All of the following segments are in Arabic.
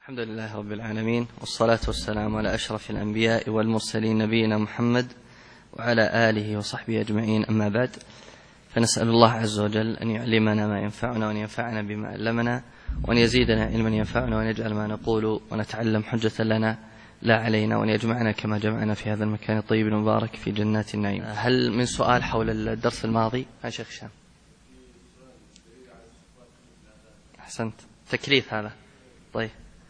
الحمد لله رب العالمين، والصلاة والسلام على أشرف الأنبياء والمرسلين نبينا محمد وعلى آله وصحبه أجمعين، أما بعد، فنسأل الله عز وجل أن يعلمنا ما ينفعنا وأن ينفعنا بما علمنا وأن يزيدنا علما ينفعنا وأن يجعل ما نقول ونتعلم حجة لنا لا علينا، وأن يجمعنا كما جمعنا في هذا المكان الطيب المبارك في جنات النعيم. هل من سؤال حول الدرس الماضي يا شيخ هشام؟ أحسنت، تكريث هذا. طيب،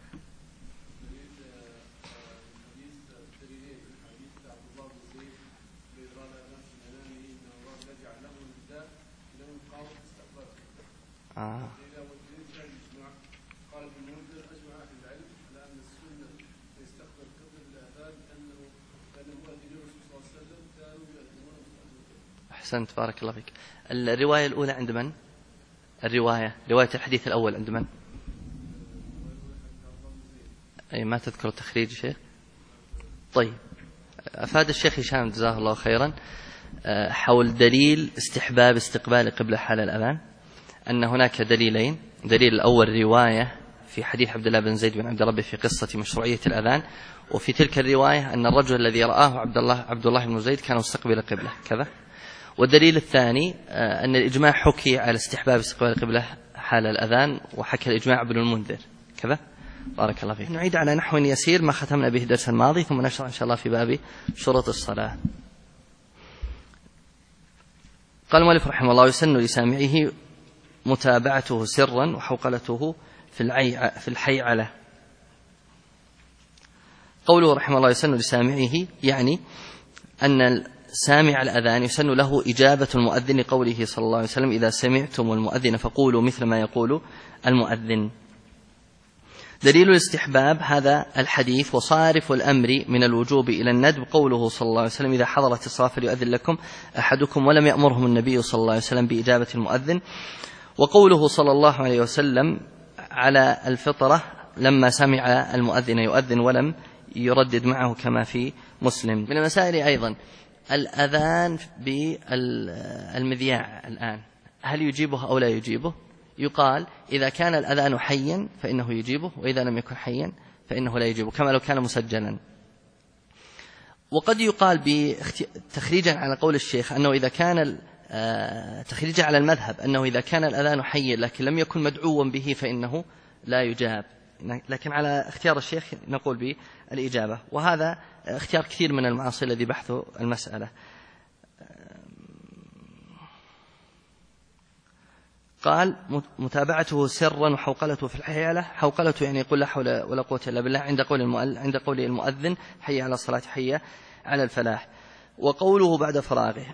أحسنت، بارك الله فيك. الرواية الأولى عند من؟ رواية الحديث الأول عند من؟ أي ما تذكر التخريج شيخ؟ طيب، أفاد الشيخ هشام جزاه الله خيرا حول دليل استحباب استقبال قبلة حال الأذان، أن هناك دليلين. دليل الأول رواية في حديث عبد الله بن زيد بن عبد ربه في قصة مشروعية الأذان، وفي تلك الرواية أن الرجل الذي رآه عبد الله بن زيد كان مستقبل قبلة كذا. والدليل الثاني أن الإجماع حكي على استحباب استقبال القبلة حال الأذان، وحكى الإجماع ابن المنذر كذا. بارك الله فيك. نعيد على نحو يسير ما ختمنا به الدرس الماضي، ثم نشرع إن شاء الله في باب شروط الصلاة. قال المؤلف رحمه الله: يسن لسامعه متابعته سرا وحوقلته في الحيعلة. قوله رحمه الله يسن لسامعه، يعني أن سامع الأذان يسن له إجابة المؤذن لقوله صلى الله عليه وسلم: إذا سمعتم المؤذن فقولوا مثل ما يقول المؤذن. دليل الاستحباب هذا الحديث: وصارف الأمر من الوجوب إلى الندب قوله صلى الله عليه وسلم: إذا حضرت الصلاة فليؤذن لكم أحدكم، ولم يأمرهم النبي صلى الله عليه وسلم بإجابة المؤذن. وقوله صلى الله عليه وسلم على الفطرة لما سمع المؤذن يؤذن ولم يردد معه كما في مسلم. من المسائل أيضا الأذان بالمذياع الآن، هل يجيبه أو لا يجيبه؟ يقال إذا كان الأذان حيا فإنه يجيبه، وإذا لم يكن حيا فإنه لا يجيبه كما لو كان مسجلا. وقد يقال تخريجا على قول الشيخ أنه إذا كان تخريجا على المذهب أنه إذا كان الأذان حيا لكن لم يكن مدعوا به فإنه لا يجاب، لكن على اختيار الشيخ نقول بالإجابة، وهذا اختيار كثير من المعاصي الذي بحثوا المسألة. قال: متابعته سرا وحوقلته في الحيالة. حوقلته يعني يقول لا حول ولا قوة إلا بالله عند قول المؤذن: حي على الصلاة، حي على الفلاح. وقوله بعد فراغه: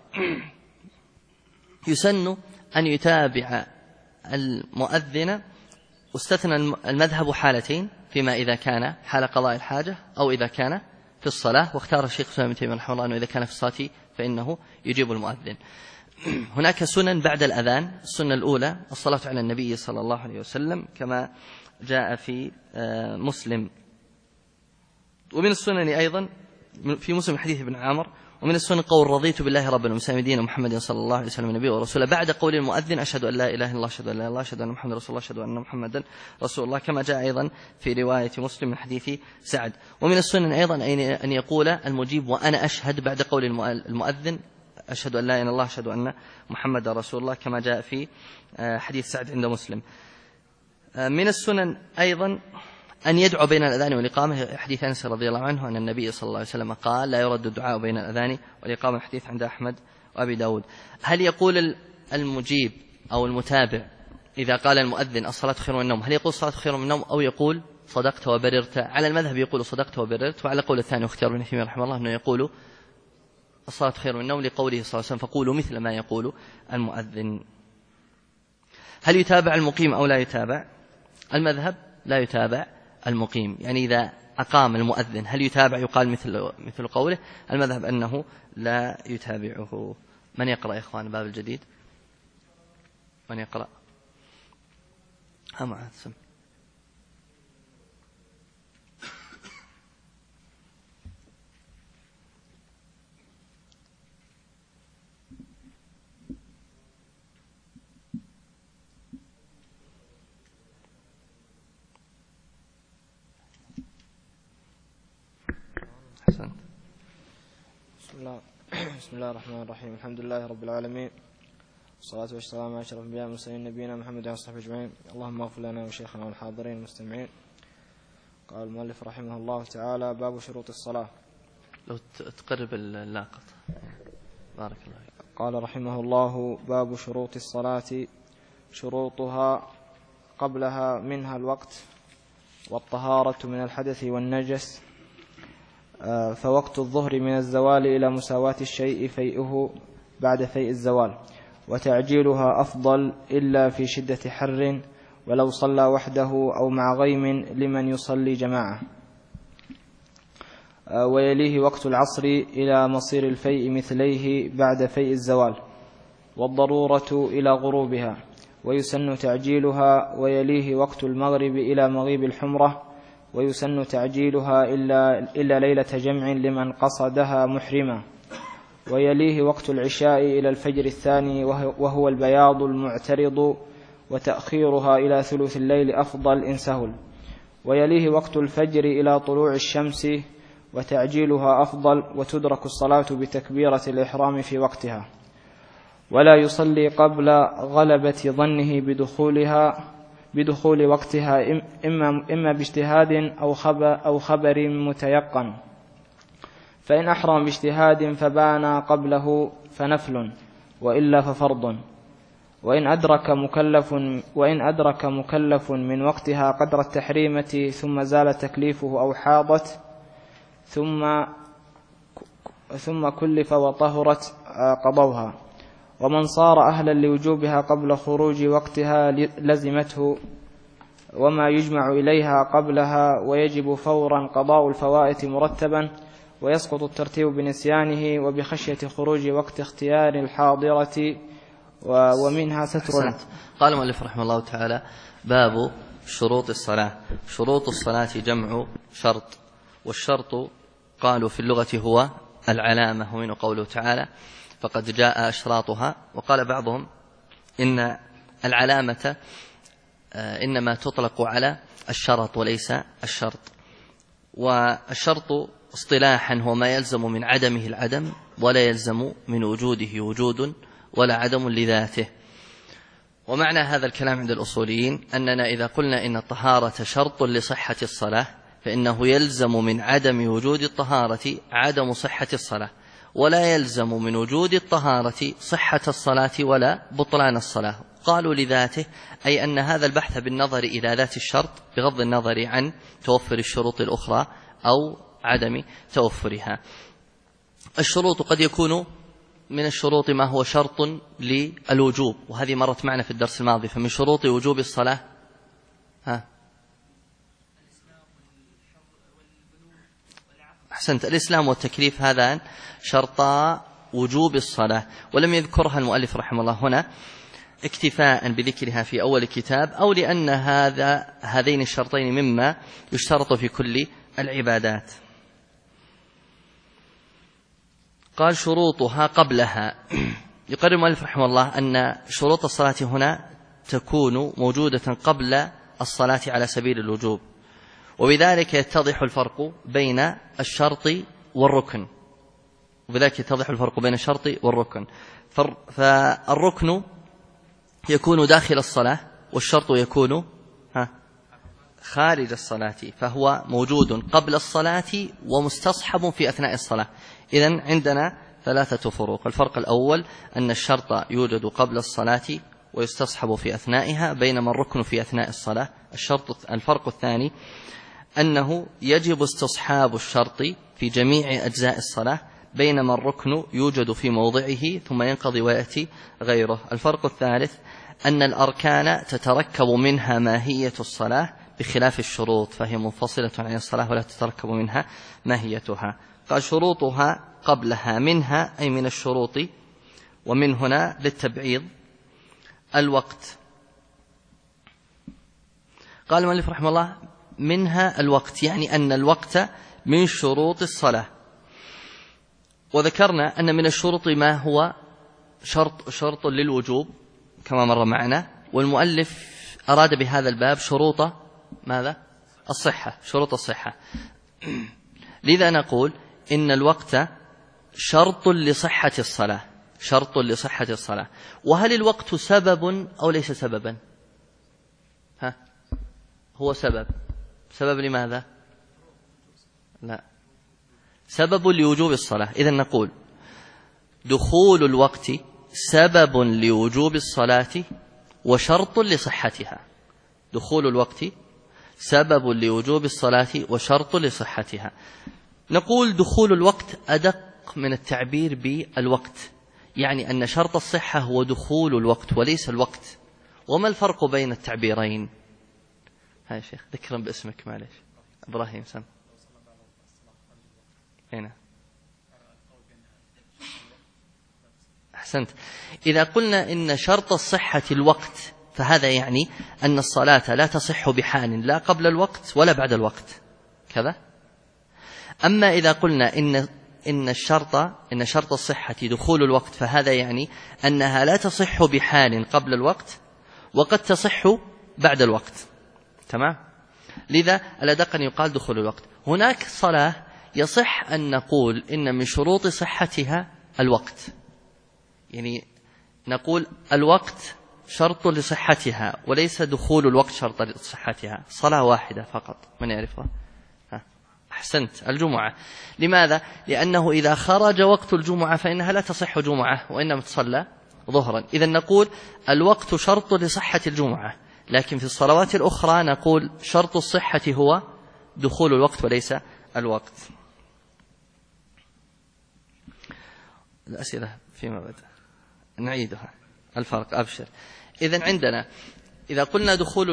يسن أن يتابع المؤذن، واستثنى المذهب حالتين، فيما إذا كان حال قضاء الحاجة أو إذا كان في الصلاة. واختار الشيخ سليمان بن تيمية رحمه الله أنه إذا كان في الصلاة فإنه يجيب المؤذن. هناك سنن بعد الأذان. السنة الأولى الصلاة على النبي صلى الله عليه وسلم كما جاء في مسلم. ومن السنن أيضا في مسلم حديث ابن عامر: ومن السنن قول رضيت بالله ربا وبالإسلام دينا محمد صلى الله عليه وسلم نبيا ورسولا، بعد قول المؤذن: أشهد أن لا إله إلا الله، أشهد أن لا إله إلا الله، أشهد أن محمدا رسول الله، أشهد أن محمدا رسول الله، كما جاء أيضا في رواية مسلم من حديث سعد. ومن السنن أيضا أن يقول المجيب: وأنا أشهد، بعد قول المؤذن: أشهد أن لا إله إلا الله، أشهد أن محمدا رسول الله، كما جاء في حديث سعد عند مسلم. من السنن أيضا أن يدعو بين الأذان والإقامة، حديث أنس رضي الله عنه أن النبي صلى الله عليه وسلم قال: لا يرد الدعاء بين الأذان والإقامة، الحديث عند أحمد وأبي داود. هل يقول المجيب أو المتابع إذا قال المؤذن الصلاة خير من النوم، هل يقول الصلاة خير من النوم أو يقول صدقت وبررت؟ على المذهب يقول صدقت وبررت، وعلى قول الثاني واختيار ابن تيمية رحمه الله أنه يقول الصلاة خير من النوم لقوله صلى الله عليه وسلم: فقولوا مثل ما يقول المؤذن. هل يتابع المقيم أو لا يتابع؟ المذهب لا يتابع المقيم، يعني إذا أقام المؤذن هل يتابع؟ يقال مثل قوله. المذهب أنه لا يتابعه. من يقرأ يا إخوان باب الجديد؟ من يقرأ؟ معاذ سم. بسم الله الرحمن الرحيم. الحمد لله رب العالمين، والصلاة والسلام على أشرف الأنبياء والمرسلين نبينا محمد وصحبه أجمعين. اللهم اغفر لنا وشيخنا والحاضرين المستمعين. قال المؤلف رحمه الله تعالى: باب شروط الصلاة. لو تقرب اللاقط بارك الله فيك. قال رحمه الله: باب شروط الصلاة. شروطها قبلها منها الوقت والطهارة من الحدث والنجس. فوقت الظهر من الزوال إلى مساواة الشيء فيئه بعد فيء الزوال، وتعجيلها أفضل إلا في شدة حر، ولو صلى وحده أو مع غيم لمن يصلي جماعة. ويليه وقت العصر إلى مصير الفيء مثليه بعد فيء الزوال، والضرورة إلى غروبها، ويسن تعجيلها. ويليه وقت المغرب إلى مغيب الحمرة، ويسن تعجيلها إلا ليلة جمع لمن قصدها محرما. ويليه وقت العشاء إلى الفجر الثاني وهو البياض المعترض، وتأخيرها إلى ثلث الليل أفضل إن سهل. ويليه وقت الفجر إلى طلوع الشمس، وتعجيلها أفضل، وتدرك الصلاة بتكبيرة الإحرام في وقتها. ولا يصلي قبل غلبة ظنه بدخول وقتها، إما باجتهاد أو خبر متيقن. فإن أحرم باجتهاد فبان قبله فنفل، وإلا ففرض. وإن أدرك مكلف من وقتها قدر التحريمة ثم زال تكليفه أو حاضت ثم كلف وطهرت قضوها. ومن صار أهلا لوجوبها قبل خروج وقتها لزمته، وما يجمع إليها قبلها، ويجب فورا قضاء الفوائت مرتبا، ويسقط الترتيب بنسيانه وبخشية خروج وقت اختيار الحاضرة، ومنها ستر. قال المؤلف رحمه الله تعالى: باب شروط الصلاة. شروط الصلاة جمع شرط، والشرط قالوا في اللغة هو العلامة، ومن قوله تعالى: فقد جاء أشراطها. وقال بعضهم إن العلامة إنما تطلق على الشرط وليس الشرط. والشرط اصطلاحا هو ما يلزم من عدمه العدم، ولا يلزم من وجوده وجود، ولا عدم لذاته. ومعنى هذا الكلام عند الأصوليين أننا إذا قلنا إن الطهارة شرط لصحة الصلاة، فإنه يلزم من عدم وجود الطهارة عدم صحة الصلاة، ولا يلزم من وجود الطهارة صحة الصلاة ولا بطلان الصلاة. قالوا لذاته، أي أن هذا البحث بالنظر إلى ذات الشرط بغض النظر عن توفر الشروط الأخرى أو عدم توفرها. الشروط قد يكون من الشروط ما هو شرط للوجوب، وهذه مرت معنا في الدرس الماضي. فمن شروط وجوب الصلاة أحسنت، الإسلام والتكليف، هذان شرطا وجوب الصلاة. ولم يذكرها المؤلف رحمه الله هنا اكتفاء بذكرها في أول كتاب، أو لأن هذين الشرطين مما يشترط في كل العبادات. قال: شروطها قبلها. يقرر المؤلف رحمه الله أن شروط الصلاة هنا تكون موجودة قبل الصلاة على سبيل الوجوب، وبذلك يتضح الفرق بين الشرط والركن. فالركن يكون داخل الصلاة، والشرط يكون خارج الصلاة، فهو موجود قبل الصلاة ومستصحب في أثناء الصلاة. إذن عندنا ثلاثة فروق. الفرق الأول أن الشرط يوجد قبل الصلاة ويستصحب في أثنائها، بينما الركن في أثناء الصلاة. الفرق الثاني أنه يجب استصحاب الشرط في جميع أجزاء الصلاة، بينما الركن يوجد في موضعه ثم ينقضي ويأتي غيره. الفرق الثالث أن الأركان تتركب منها ماهية الصلاة بخلاف الشروط، فهي منفصلة عن الصلاة ولا تتركب منها ماهيتها. قال: شروطها قبلها، منها أي من الشروط، ومن هنا للتبعيض، الوقت. قال المؤلف رحمه الله: منها الوقت، يعني أن الوقت من شروط الصلاة. وذكرنا أن من الشروط ما هو شرط للوجوب كما مر معنا، والمؤلف أراد بهذا الباب شروط ماذا؟ الصحة، شروط الصحة. لذا نقول إن الوقت شرط لصحة الصلاة، شرط لصحة الصلاة. وهل الوقت سبب أو ليس سببا؟ هو سبب. سبب لماذا؟ لا، سبب لوجوب الصلاة. إذن نقول دخول الوقت سبب لوجوب الصلاة وشرط لصحتها. دخول الوقت سبب لوجوب الصلاة وشرط لصحتها. نقول دخول الوقت أدق من التعبير بالوقت، يعني أن شرط الصحة هو دخول الوقت وليس الوقت. وما الفرق بين التعبيرين؟ هاي شيخ ذكرا باسمك معلش. إبراهيم سم هنا. أحسنت. إذا قلنا إن شرط الصحة الوقت فهذا يعني أن الصلاة لا تصح بحال لا قبل الوقت ولا بعد الوقت كذا. أما إذا قلنا إن شرط الصحة دخول الوقت فهذا يعني أنها لا تصح بحال قبل الوقت وقد تصح بعد الوقت. تمام؟ لذا الأدق أن يقال دخول الوقت. هناك صلاة يصح أن نقول إن من شروط صحتها الوقت، يعني نقول الوقت شرط لصحتها وليس دخول الوقت شرط لصحتها. صلاة واحدة فقط، من يعرفها؟ أحسنت، الجمعة. لماذا؟ لأنه إذا خرج وقت الجمعة فإنها لا تصح جمعة وإنما تصلى ظهرا. إذن نقول الوقت شرط لصحة الجمعة، لكن في الصلوات الأخرى نقول شرط الصحة هو دخول الوقت وليس الوقت. الأسئلة فيما بدأ نعيدها. الفرق أبشر. إذن عندنا إذا قلنا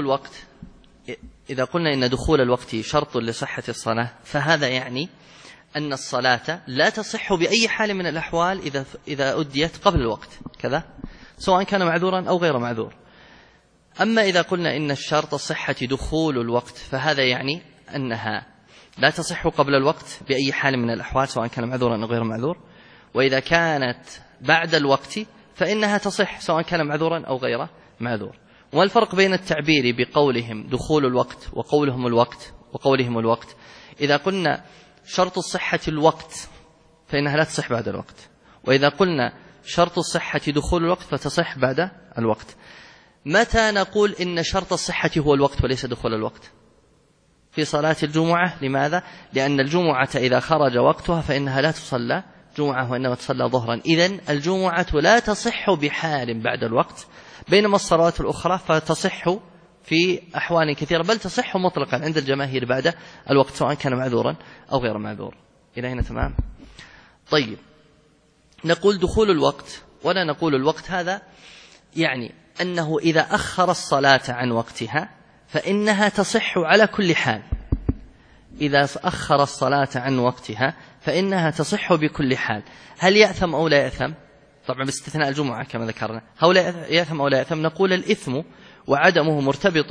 إن دخول الوقت شرط لصحة الصلاة فهذا يعني أن الصلاة لا تصح بأي حال من الأحوال إذا أديت قبل الوقت كذا، سواء كان معذورا أو غير معذور. أما إذا قلنا إن الشرط الصحة دخول الوقت فهذا يعني أنها لا تصح قبل الوقت بأي حال من الأحوال سواء كان معذورا أو غير معذور، وإذا كانت بعد الوقت فإنها تصح سواء كان معذورا أو غير معذور. والفرق بين التعبير بقولهم دخول الوقت وقولهم الوقت إذا قلنا شرط الصحة الوقت فإنها لا تصح بعد الوقت، وإذا قلنا شرط الصحة دخول الوقت فتصح بعد الوقت. متى نقول إن شرط الصحة هو الوقت وليس دخول الوقت؟ في صلاة الجمعة. لماذا؟ لأن الجمعة إذا خرج وقتها فإنها لا تصلى جمعة وإنما تصلى ظهرا. إذن الجمعة لا تصح بحال بعد الوقت، بينما الصلوات الأخرى فتصح في أحوال كثيرة، بل تصح مطلقا عند الجماهير بعد الوقت سواء كان معذورا أو غير معذور. إلى هنا تمام؟ طيب، نقول دخول الوقت ولا نقول الوقت. هذا يعني أنه إذا أخر الصلاة عن وقتها فإنها تصح على كل حال. إذا أخر الصلاة عن وقتها فإنها تصح بكل حال. هل يأثم أو لا يأثم؟ طبعا باستثناء الجمعة كما ذكرنا. هل يأثم أو لا يأثم؟ نقول الإثم وعدمه مرتبط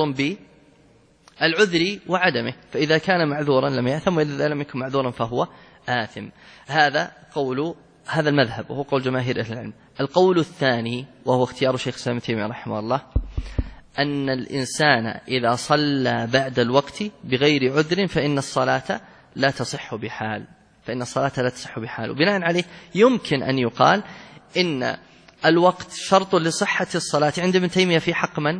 بالعذر وعدمه، فإذا كان معذورا لم يأثم، وإذا لم يكن معذورا فهو آثم. هذا المذهب وهو قول جماهير أهل العلم. القول الثاني وهو اختيار شيخ الإسلام ابن تيمية رحمه الله أن الإنسان إذا صلى بعد الوقت بغير عذر فإن الصلاة لا تصح بحال، وبناء عليه يمكن أن يقال إن الوقت شرط لصحة الصلاة عند ابن تيمية في حق من؟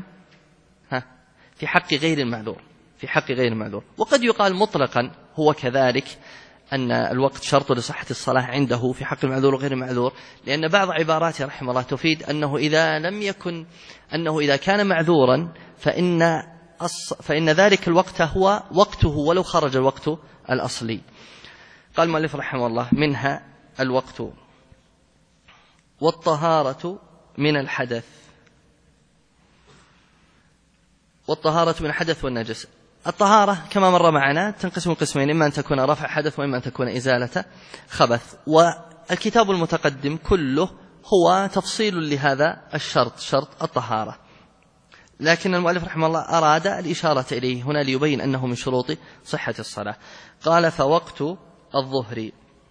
في حق غير المعذور. وقد يقال مطلقا هو كذلك أن الوقت شرط لصحة الصلاة عنده في حق المعذور وغير المعذور، لأن بعض عباراته رحمه الله تفيد أنه إذا كان معذورا فإن ذلك الوقت هو وقته ولو خرج الوقت الأصلي. قال المؤلف رحمه الله: منها الوقت والطهارة من الحدث والنجس. الطهارة كما مر معنا تنقسم قسمين: إما أن تكون رفع حدث وإما أن تكون إزالة خبث. والكتاب المتقدم كله هو تفصيل لهذا الشرط، شرط الطهارة، لكن المؤلف رحمه الله أراد الإشارة إليه هنا ليبين أنه من شروط صحة الصلاة. قال: فوقت الظهر.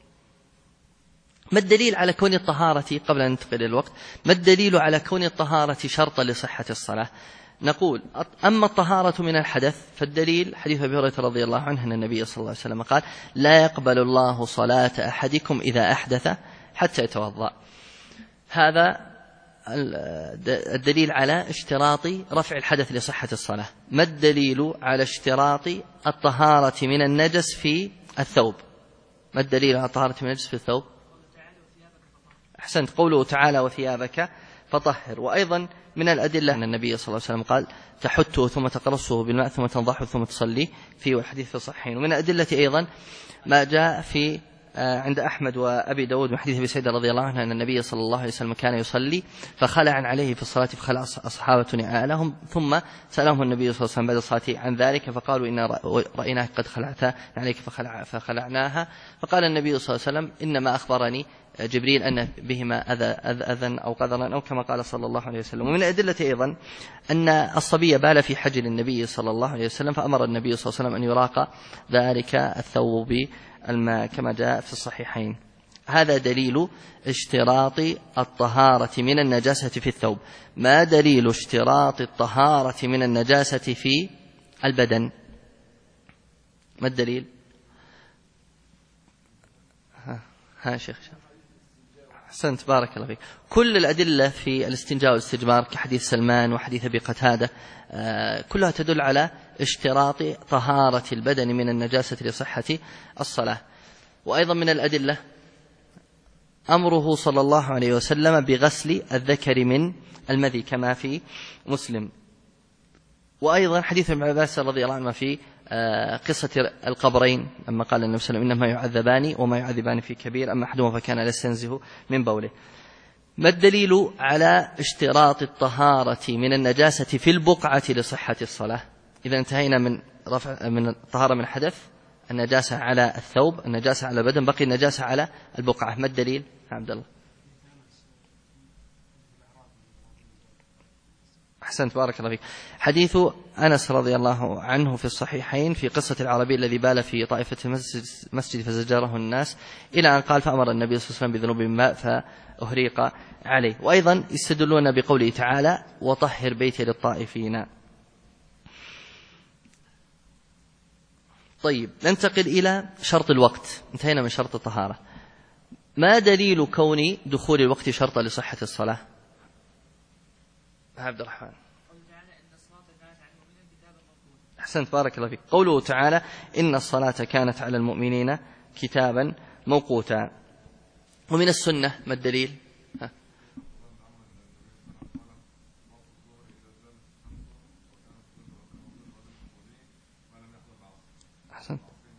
ما الدليل على كون الطهارة قبل أن ننتقل إلى الوقت؟ ما الدليل على كون الطهارة شرطا لصحة الصلاة؟ نقول: أما الطهارة من الحدث فالدليل حديث أبي هريرة رضي الله عنه أن النبي صلى الله عليه وسلم قال: لا يقبل الله صلاة أحدكم إذا أحدث حتى يتوضأ. هذا الدليل على اشتراط رفع الحدث لصحة الصلاة. ما الدليل على اشتراط الطهارة من النجس في الثوب؟ ما الدليل على الطهارة من النجس في الثوب؟ أحسنت، قوله تعالى وثيابك فطهر. وأيضا من الأدلة أن النبي صلى الله عليه وسلم قال تحته ثم تقرصه بالماء ثم تنضحه ثم تصلي فيه، والحديث في الصحيحين. ومن الأدلة أيضا ما جاء في عند أحمد وأبي داود من حديث أبي سعيد رضي الله عنه أن النبي صلى الله عليه وسلم كان يصلي فخلع عليه في الصلاة فخلع أصحابة نعالهم، ثم سألهم النبي صلى الله عليه وسلم بعد الصلاة عن ذلك فقالوا إن رأيناك قد خلعت عليك فخلعناها. فقال النبي صلى الله عليه وسلم إنما أخبرني جبريل أن بهما أذى أو قذرا، أو كما قال صلى الله عليه وسلم. ومن الأدلة أيضا أن الصبي بال في حجر النبي صلى الله عليه وسلم فأمر النبي صلى الله عليه وسلم أن يراق ذلك الثوب الماء كما جاء في الصحيحين. هذا دليل اشتراط الطهارة من النجاسة في الثوب. ما دليل اشتراط الطهارة من النجاسة في البدن؟ ما الدليل؟ ها شيخ. أحسنت، بارك الله فيك. كل الأدلة في الاستنجاء والاستجمار كحديث سلمان وحديث أبي قتادة كلها تدل على اشتراط طهارة البدن من النجاسة لصحة الصلاة. وأيضا من الأدلة أمره صلى الله عليه وسلم بغسل الذكر من المذي كما في مسلم. وأيضا حديث ابن عباس رضي الله عنه في قصة القبرين لما قال النبي صلى الله عليه وسلم إنما يعذبان وما يعذبان في كبير أما أحدهما فكان لا يستنزه من بوله. ما الدليل على اشتراط الطهارة من النجاسة في البقعة لصحة الصلاة؟ إذا انتهينا من الطهارة من الحدث، النجاسة على الثوب، النجاسة على البدن، بقي النجاسة على البقعة. ما الدليل عبد الله؟ أحسنت، بارك الله فيك. حديث أنس رضي الله عنه في الصحيحين في قصة العربي الذي بال في طائفة المسجد فزجره الناس إلى أن قال فأمر النبي صلى الله عليه وسلم بذنوب ماء فأهريق عليه. وأيضا يستدلون بقوله تعالى وطهر بيتي للطائفين. طيب، ننتقل إلى شرط الوقت. انتهينا من شرط الطهارة. ما دليل كون دخول الوقت شرطا لصحة الصلاة؟ عبد الرحمن. أحسنت، بارك الله فيك. قوله تعالى إن الصلاة كانت على المؤمنين كتابا موقوتا. ومن السنة ما الدليل؟ أحسنت.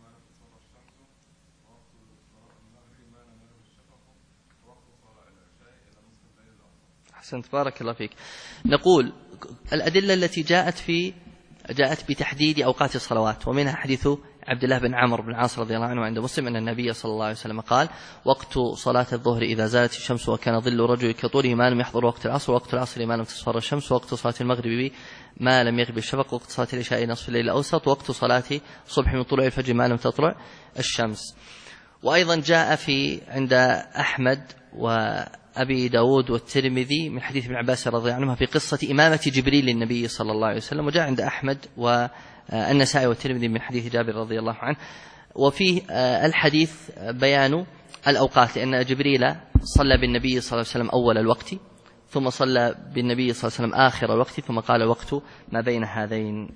أحسنت، بارك الله فيك. نقول الأدلة التي جاءت بتحديد أوقات الصلوات، ومنها حديث عبد الله بن عمرو بن العاص رضي الله عنه عند مسلم أن النبي صلى الله عليه وسلم قال وقت صلاة الظهر إذا زالت الشمس وكان ظل رجل كطوله ما لم يحضر وقت العصر، وقت العصر ما لم تصفر الشمس، وقت صلاة المغرب ما لم يغب الشفق، وقت صلاة العشاء نصف الليل الأوسط، وقت صلاة الصبح من طلوع الفجر ما لم تطلع الشمس. وأيضا جاء عند أحمد وأبي داود والترمذي من حديث ابن عباس رضي الله عنهما في قصة إمامة جبريل للنبي صلى الله عليه وسلم. وجاء عند أحمد والنسائي والترمذي من حديث جابر رضي الله عنه. وفي الحديث بيان الأوقات، لأن جبريل صلى بالنبي صلى الله عليه وسلم أول الوقت، ثم صلى بالنبي صلى الله عليه وسلم آخر الوقت، ثم قال الوقت ما بين هذين.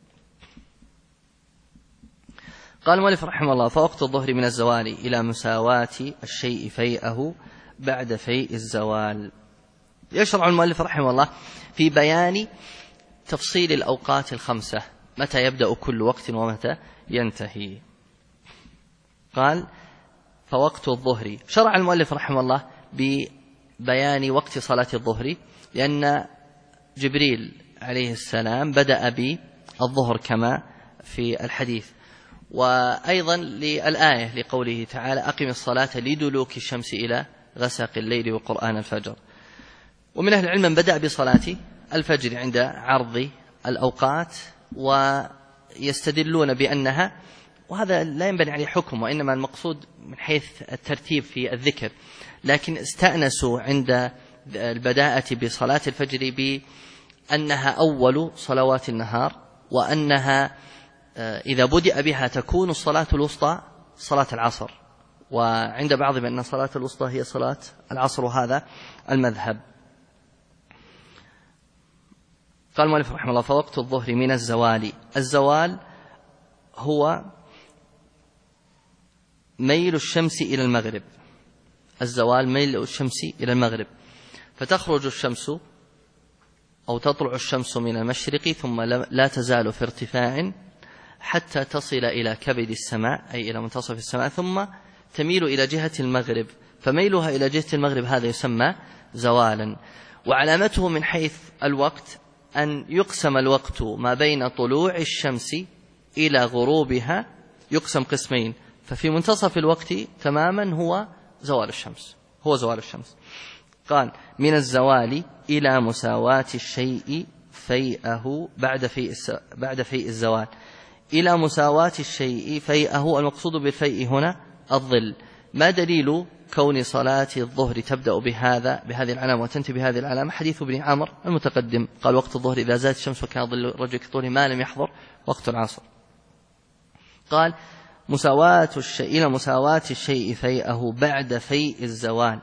قال المؤلف رحمه الله فوقت الظهر من الزوال إلى مساواة الشيء فيئه بعد فيء الزوال. يشرع المؤلف رحمه الله في بيان تفصيل الأوقات الخمسة، متى يبدأ كل وقت ومتى ينتهي. قال فوقت الظهر، شرع المؤلف رحمه الله ببيان وقت صلاة الظهر لأن جبريل عليه السلام بدأ بالظهر كما في الحديث، وأيضا للآية لقوله تعالى أقم الصلاة لدلوك الشمس إلى غسق الليل وقرآن الفجر. ومن أهل العلم من بدأ بصلاة الفجر عند عرض الأوقات، ويستدلون بأنها، وهذا لا ينبني عليه حكم وإنما المقصود من حيث الترتيب في الذكر، لكن استأنسوا عند البداءة بصلاة الفجر بأنها أول صلوات النهار، وأنها إذا بدأ بها تكون الصلاة الوسطى صلاة العصر، وعند بعض بأن صلاة الوسطى هي صلاة العصر، وهذا المذهب. قال المؤلف رحمه الله: فوقت الظهر من الزوال. الزوال هو ميل الشمس إلى المغرب. الزوال ميل الشمس إلى المغرب، فتخرج الشمس أو تطلع الشمس من المشرق ثم لا تزال في ارتفاع حتى تصل إلى كبد السماء، أي إلى منتصف السماء، ثم تميل إلى جهة المغرب، فميلها إلى جهة المغرب هذا يسمى زوالا. وعلامته من حيث الوقت أن يقسم الوقت ما بين طلوع الشمس إلى غروبها، يقسم قسمين، ففي منتصف الوقت تماما هو زوال الشمس. قال: من الزوال إلى مساواة الشيء فيئه بعد فيء الزوال. إلى مساواة الشيء فيئه، المقصود بالفيء هنا الظل. ما دليل كون صلاة الظهر تبدأ بهذه العلامة وتنتهي بهذه العلامة؟ حديث ابن عمر المتقدم، قال: وقت الظهر إذا زالت الشمس وكان ظل الرجل كطوله ما لم يحضر وقت العصر. قال: إلى مساواة الشيء فيئه بعد فيء الزوال.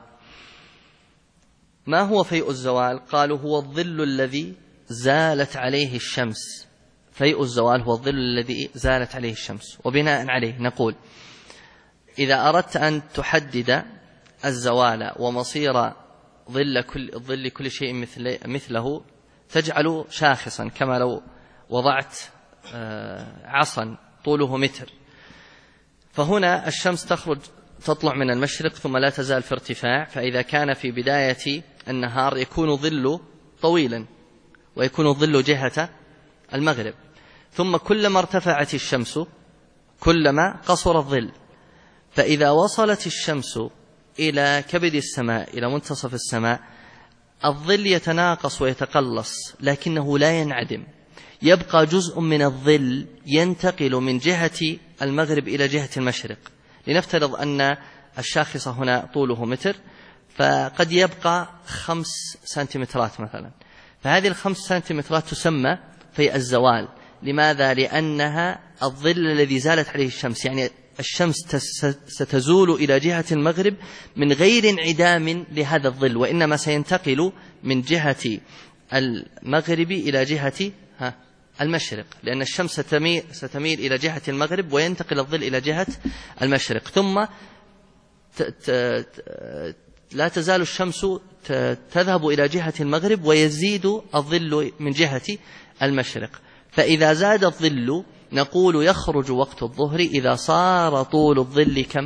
ما هو فيء الزوال؟ قالوا: هو الظل الذي زالت عليه الشمس. فيء الزوال هو الظل الذي زالت عليه الشمس. وبناء عليه نقول: إذا أردت أن تحدد الزوال ومصير ظل كل شيء مثله، تجعل شاخصا، كما لو وضعت عصا طوله متر. فهنا الشمس تطلع من المشرق ثم لا تزال في ارتفاع، فإذا كان في بداية النهار يكون ظل طويلا ويكون ظل جهة المغرب، ثم كلما ارتفعت الشمس كلما قصر الظل. فإذا وصلت الشمس إلى كبد السماء، إلى منتصف السماء، الظل يتناقص ويتقلص لكنه لا ينعدم، يبقى جزء من الظل ينتقل من جهة المغرب إلى جهة المشرق. لنفترض أن الشاخص هنا طوله متر، فقد يبقى 5 سنتيمترات مثلا، فهذه 5 سنتيمترات تسمى في الزوال. لماذا؟ لأنها الظل الذي زالت عليه الشمس، يعني الشمس ستزول إلى جهة المغرب من غير انعدام لهذا الظل، وإنما سينتقل من جهة المغرب إلى جهة المشرق، لأن الشمس ستميل إلى جهة المغرب وينتقل الظل إلى جهة المشرق، ثم لا تزال الشمس تذهب إلى جهة المغرب ويزيد الظل من جهة المشرق. فإذا زاد الظل نقول يخرج وقت الظهر إذا صار طول الظل كم؟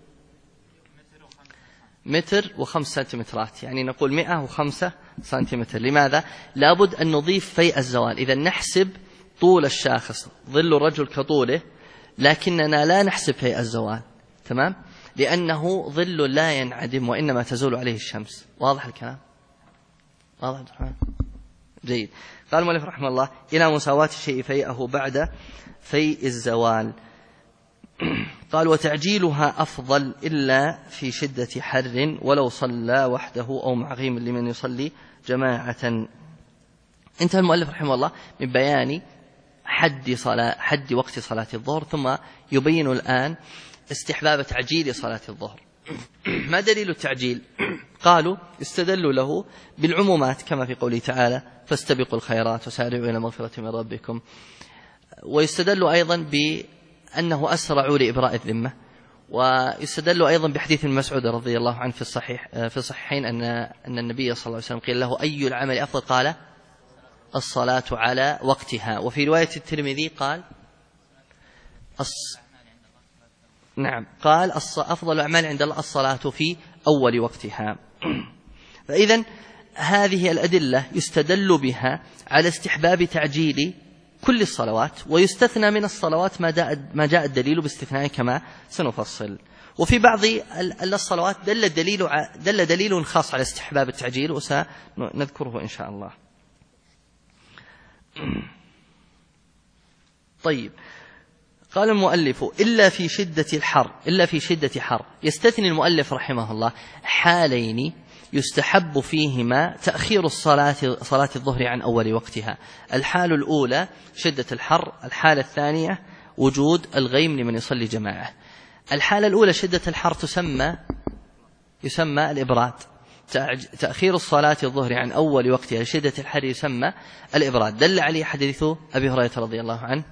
1 و5 سنتيمترات، يعني نقول 105 سنتيمتر. لماذا؟ لابد أن نضيف فيء الزوال. إذا نحسب طول الشاخص، ظل الرجل كطوله، لكننا لا نحسب فيء الزوال، تمام؟ لأنه ظل لا ينعدم وإنما تزول عليه الشمس. واضح الكلام؟ واضح الكلام؟ جيد. قال المؤلف رحمه الله: إلى مساواة الشيء فيئه بعد فيء الزوال. قال: وتعجيلها أفضل إلا في شدة حر ولو صلى وحده أو مع غيم لمن يصلي جماعة. انتهى المؤلف رحمه الله من بيان حد وقت صلاة الظهر، ثم يبين الآن استحباب تعجيل صلاة الظهر. ما دليل التعجيل؟ قالوا: استدلوا له بالعمومات كما في قوله تعالى: فاستبقوا الخيرات وسارعوا إلى مغفرة من ربكم. ويستدلوا أيضا بأنه أسرع لإبراء الذمة. ويستدلوا أيضا بحديث ابن مسعود رضي الله عنه في الصحيحين أن النبي صلى الله عليه وسلم قيل له: أي العمل أفضل؟ قال: الصلاة على وقتها. وفي رواية الترمذي قال: نعم، قال: أفضل الأعمال عند الله الصلاة في أول وقتها. فإذن هذه الأدلة يستدل بها على استحباب تعجيل كل الصلوات، ويستثنى من الصلوات ما جاء الدليل باستثناء كما سنفصل. وفي بعض الصلوات دل دليل خاص على استحباب التعجيل وسنذكره إن شاء الله. طيب، قال المؤلف: إلا في شدة حر. يستثني المؤلف رحمه الله حالين يستحب فيهما تأخير صلاة الظهر عن أول وقتها. الحال الأولى شدة الحر، الحالة الثانية وجود الغيم لمن يصلي جماعة. الحالة الأولى شدة الحر يسمى الإبراد. تأخير الصلاة الظهر عن أول وقتها شدة الحر يسمى الإبراد. دل عليه حديث أبي هريرة رضي الله عنه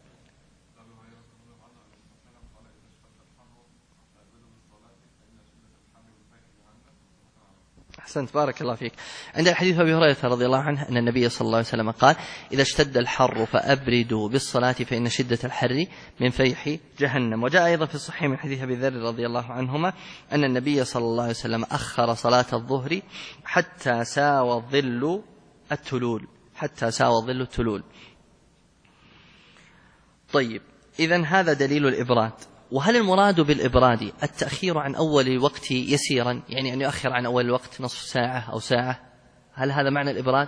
أحسنت بارك الله فيك. عند الحديث أبي هريرة رضي الله عنه أن النبي صلى الله عليه وسلم قال: إذا اشتد الحر فأبردوا بالصلاة فإن شدة الحر من فيح جهنم. وجاء أيضا في الصحيح من حديث أبي ذر رضي الله عنهما أن النبي صلى الله عليه وسلم أخر صلاة الظهر حتى ساوى الظل التلول. طيب، إذن هذا دليل الإبراد. وهل المراد بالإبراد التأخير عن أول الوقت يسيرا، يعني أن يؤخر عن أول الوقت نصف ساعة أو ساعة؟ هل هذا معنى الإبراد؟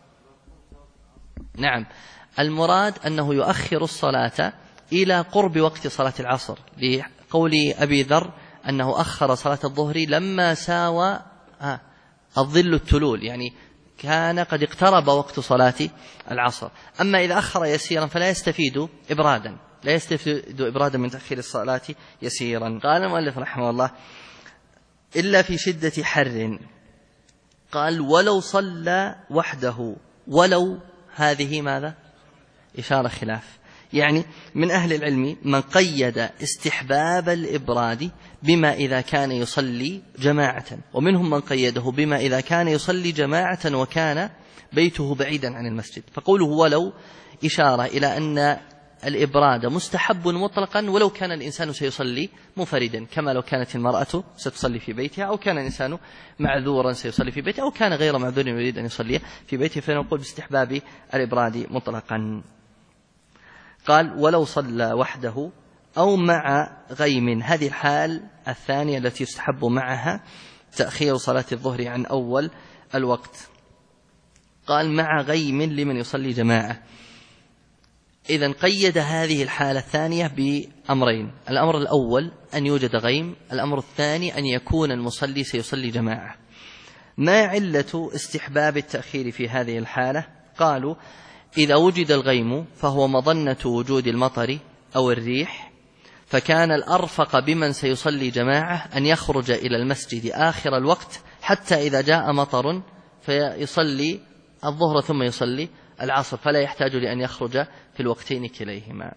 نعم، المراد أنه يؤخر الصلاة إلى قرب وقت صلاة العصر، لقول أبي ذر أنه أخر صلاة الظهر لما ساوى الظل التلول، يعني كان قد اقترب وقت صلاة العصر. أما إذا أخر يسيرا فلا يستفيد إبرادا من تأخير الصلاة يسيرا. قال المؤلف رحمه الله: إلا في شدة حر. قال: ولو صلى وحده. ولو هذه ماذا؟ إشارة خلاف. يعني من أهل العلم من قيد استحباب الإبراد بما إذا كان يصلي جماعة، ومنهم من قيده بما إذا كان يصلي جماعة وكان بيته بعيدا عن المسجد. فقوله ولو إشارة إلى أن الإبراد مستحب مطلقا ولو كان الإنسان سيصلي منفردا، كما لو كانت المرأة ستصلي في بيتها، أو كان الإنسان معذورا سيصلي في بيته، أو كان غير معذور يريد أن يصلي في بيته، فنقول باستحباب الإبراد مطلقا. قال: ولو صلى وحده أو مع غيم. هذه الحال الثانية التي يستحب معها تأخير صلاة الظهر عن أول الوقت. قال: مع غيم لمن يصلي جماعة. إذن قيد هذه الحالة الثانية بأمرين: الأمر الأول أن يوجد غيم، الأمر الثاني أن يكون المصلي سيصلي جماعة. ما علة استحباب التأخير في هذه الحالة؟ قالوا: إذا وجد الغيم فهو مظنة وجود المطر أو الريح، فكان الأرفق بمن سيصلي جماعة أن يخرج إلى المسجد آخر الوقت حتى إذا جاء مطر فيصلي الظهر ثم يصلي العصر، فلا يحتاج لأن يخرج في الوقتين كليهما.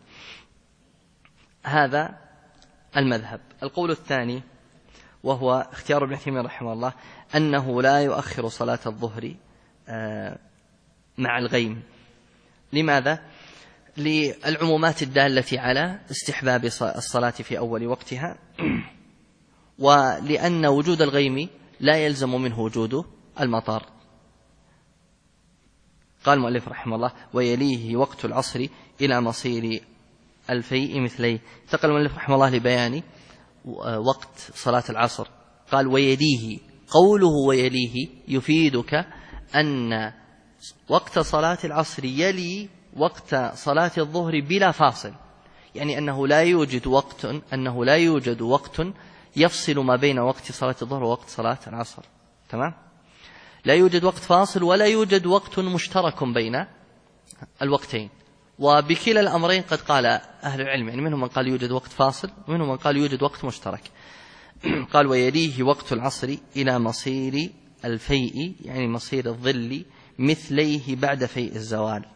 هذا المذهب. القول الثاني وهو اختيار ابن تيمية رحمه الله أنه لا يؤخر صلاة الظهر مع الغيم. لماذا؟ للعمومات الدالة على استحباب الصلاة في أول وقتها، ولأن وجود الغيم لا يلزم منه وجود المطر. قال المؤلف رحمه الله: ويليه وقت العصر إلى مصير الفيء مثليه. انتقل المؤلف رحمه الله لبيان وقت صلاة العصر. قال: ويليه. قوله ويليه يفيدك أن وقت صلاة العصر يلي وقت صلاة الظهر بلا فاصل، يعني أنه لا يوجد وقت يفصل ما بين وقت صلاة الظهر ووقت صلاة العصر. تمام؟ لا يوجد وقت فاصل ولا يوجد وقت مشترك بين الوقتين. وبكلا الأمرين قد قال أهل العلم، يعني منهم من قال يوجد وقت فاصل ومنهم من قال يوجد وقت مشترك. قال: ويليه وقت العصر إلى مصير الفيء، يعني مصير الظل مثليه بعد فيء الزوال.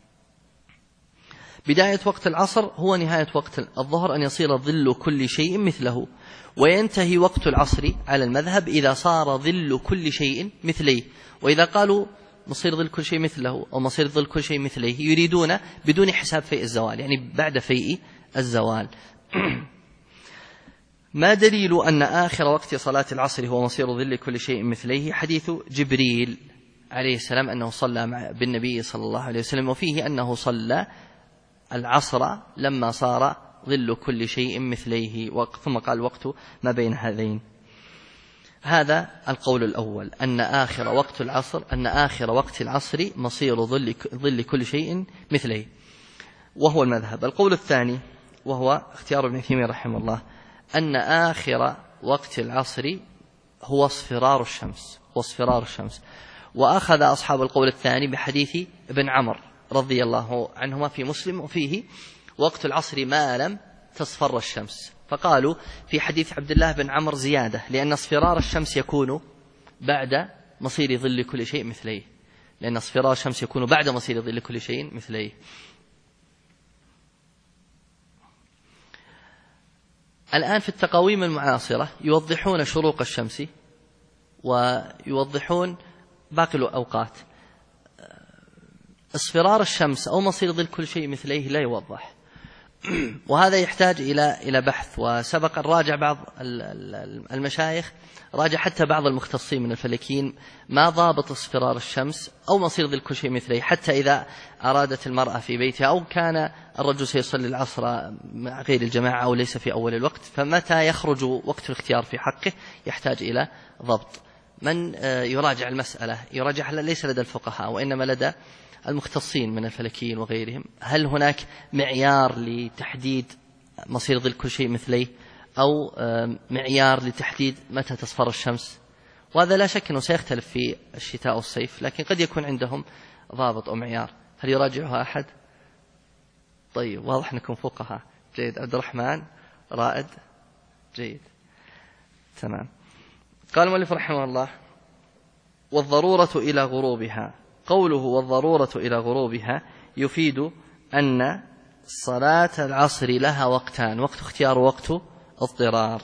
بداية وقت العصر هو نهاية وقت الظهر، أن يصير ظل كل شيء مثله، وينتهي وقت العصر على المذهب إذا صار ظل كل شيء مثليه. وإذا قالوا مصير ظل كل شيء مثله أو مصير ظل كل شيء مثليه يريدون بدون حساب فيء الزوال، يعني بعد فيء الزوال. ما دليل أن آخر وقت صلاة العصر هو مصير ظل كل شيء مثليه؟ حديث جبريل عليه السلام أنه صلى بالنبي صلى الله عليه وسلم، وفيه أنه صلى العصر لما صار ظل كل شيء مثليه، ثم قال وقت ما بين هذين. هذا القول الأول، أن آخر وقت العصر مصير ظل كل شيء مثليه، وهو المذهب. القول الثاني وهو اختيار ابن تيمية رحمه الله أن آخر وقت العصر هو اصفرار الشمس. وأخذ أصحاب القول الثاني بحديث ابن عمر رضي الله عنهما في مسلم، وفيه وقت العصر ما لم تصفر الشمس. فقالوا في حديث عبد الله بن عمرو زيادة، لأن اصفرار الشمس يكون بعد مصير ظل كل شيء مثليه، لأن اصفرار الشمس يكون بعد مصير ظل كل شيء مثليه. الآن في التقاويم المعاصرة يوضحون شروق الشمس ويوضحون باقي الأوقات. اصفرار الشمس أو مصير ظل كل شيء مثليه لا يوضح، وهذا يحتاج إلى بحث. وسبق أن راجع بعض المشايخ، راجع حتى بعض المختصين من الفلكيين ما ضابط اصفرار الشمس أو مصير ظل كل شيء مثليه، حتى إذا أرادت المرأة في بيتها أو كان الرجل سيصلي العصر مع غير الجماعة أو ليس في أول الوقت، فمتى يخرج وقت الاختيار في حقه يحتاج إلى ضبط. من يراجع المسألة يراجع ليس لدى الفقهاء وإنما لدى المختصين من الفلكيين وغيرهم، هل هناك معيار لتحديد مصير ظل كل شيء مثليه أو معيار لتحديد متى تصفر الشمس؟ وهذا لا شك أنه سيختلف في الشتاء والصيف، لكن قد يكون عندهم ضابط أو معيار. هل يراجعها أحد؟ طيب، واضح أنكم فقهاء. جيد. عبد الرحمن، رائد، جيد، تمام. قال المؤلف رحمه الله: والضرورة إلى غروبها. قوله والضرورة إلى غروبها يفيد أن صلاة العصر لها وقتان، وقت اختيار ووقت اضطرار.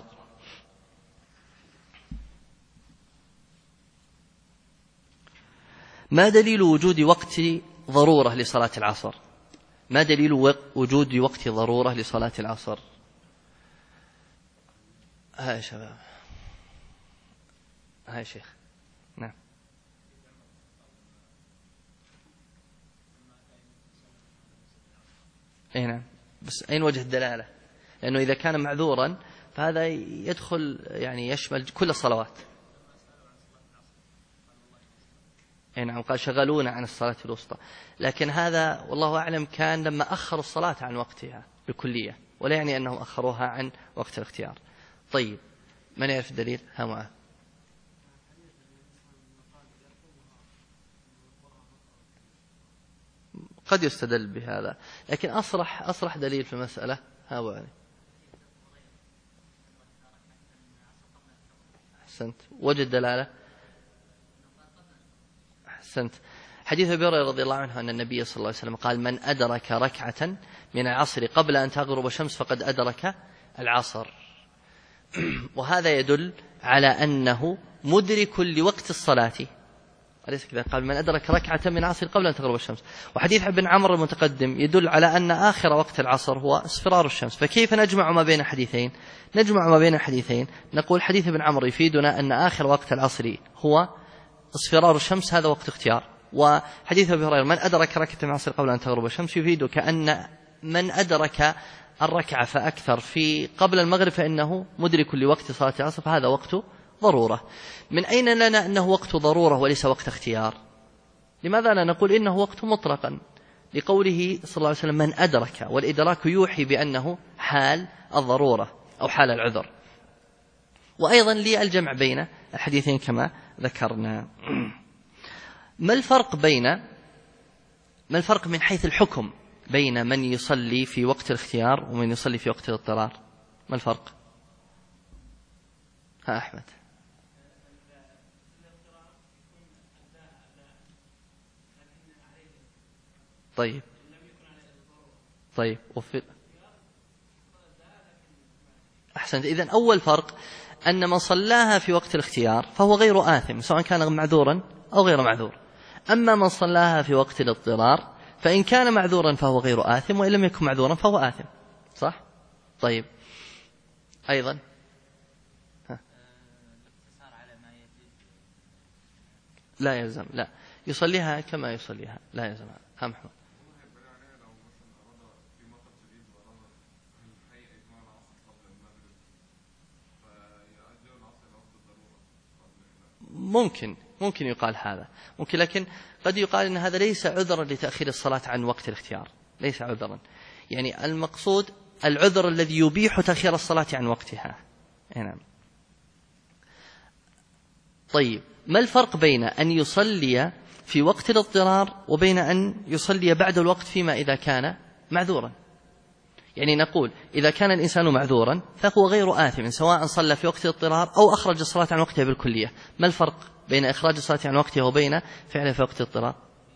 ما دليل وجود وقت ضرورة لصلاة العصر؟ ما دليل وجود وقت ضرورة لصلاة العصر؟ هاي شباب، هاي شيخ. نعم. اي نعم، بس أين وجه الدلالة؟ لأنه إذا كان معذورا فهذا يدخل يعني يشمل كل الصلوات. اي نعم، قال شغلونا عن الصلاة الوسطى، لكن هذا والله أعلم كان لما أخروا الصلاة عن وقتها بكلية، ولا يعني أنهم أخروها عن وقت الاختيار. طيب، من يعرف الدليل؟ ها معه. قد يستدل بهذا، لكن أصرح دليل في المسألة ها معه. أحسنت، وجد دلالة. أحسنت. حديث أبي هريرة رضي الله عنه أن النبي صلى الله عليه وسلم قال: من أدرك ركعة من العصر قبل أن تغرب الشمس فقد أدرك العصر. وهذا يدل على أنه مدرك لوقت الصلاة، أليس كذا؟ قال: من أدرك ركعة من العصر قبل أن تغرب الشمس. وحديث ابن عمرو المتقدم يدل على أن آخر وقت العصر هو اصفرار الشمس. فكيف نجمع ما بين الحديثين؟ نجمع ما بين الحديثين، نقول حديث ابن عمرو يفيدنا أن آخر وقت العصر هو اصفرار الشمس، هذا وقت اختيار. وحديث أبي هريرة: من أدرك ركعة من العصر قبل أن تغرب الشمس، يفيدك أن من أدرك الركعة فأكثر في قبل المغرب فإنه مدرك لوقت صلاة العصر، فهذا وقت ضرورة. من أين لنا أنه وقت ضرورة وليس وقت اختيار؟ لماذا لا نقول إنه وقت مطلقا؟ لقوله صلى الله عليه وسلم: من أدرك، والإدراك يوحي بأنه حال الضرورة أو حال العذر. وأيضا للجمع بين الحديثين كما ذكرنا. ما الفرق من حيث الحكم بين من يصلي في وقت الاختيار ومن يصلي في وقت الاضطرار؟ ما الفرق؟ ها أحمد. طيب أحسنت. إذن أول فرق أن من صلاها في وقت الاختيار فهو غير آثم، سواء كان معذورا أو غير معذور. أما من صلاها في وقت الاضطرار فإن كان معذورا فهو غير آثم، وإن لم يكن معذورا فهو آثم. صح؟ طيب، أيضا لا يلزم، لا يصليها كما يصليها، لا يلزم. هم محمد. ممكن يقال هذا، ممكن، لكن قد يقال إن هذا ليس عذرا لتأخير الصلاة عن وقت الاختيار، ليس عذرا. يعني المقصود العذر الذي يبيح تأخير الصلاة عن وقتها. نعم. طيب، ما الفرق بين أن يصلي في وقت الاضطرار وبين أن يصلي بعد الوقت فيما إذا كان معذورا؟ يعني نقول إذا كان الإنسان معذورا فهو غير آثم سواء صلى في وقت الاضطرار أو أخرج الصلاة عن وقتها بالكلية. ما الفرق بين إخراج الصلاة عن وقتها وبين فعله في وقت الاضطرار؟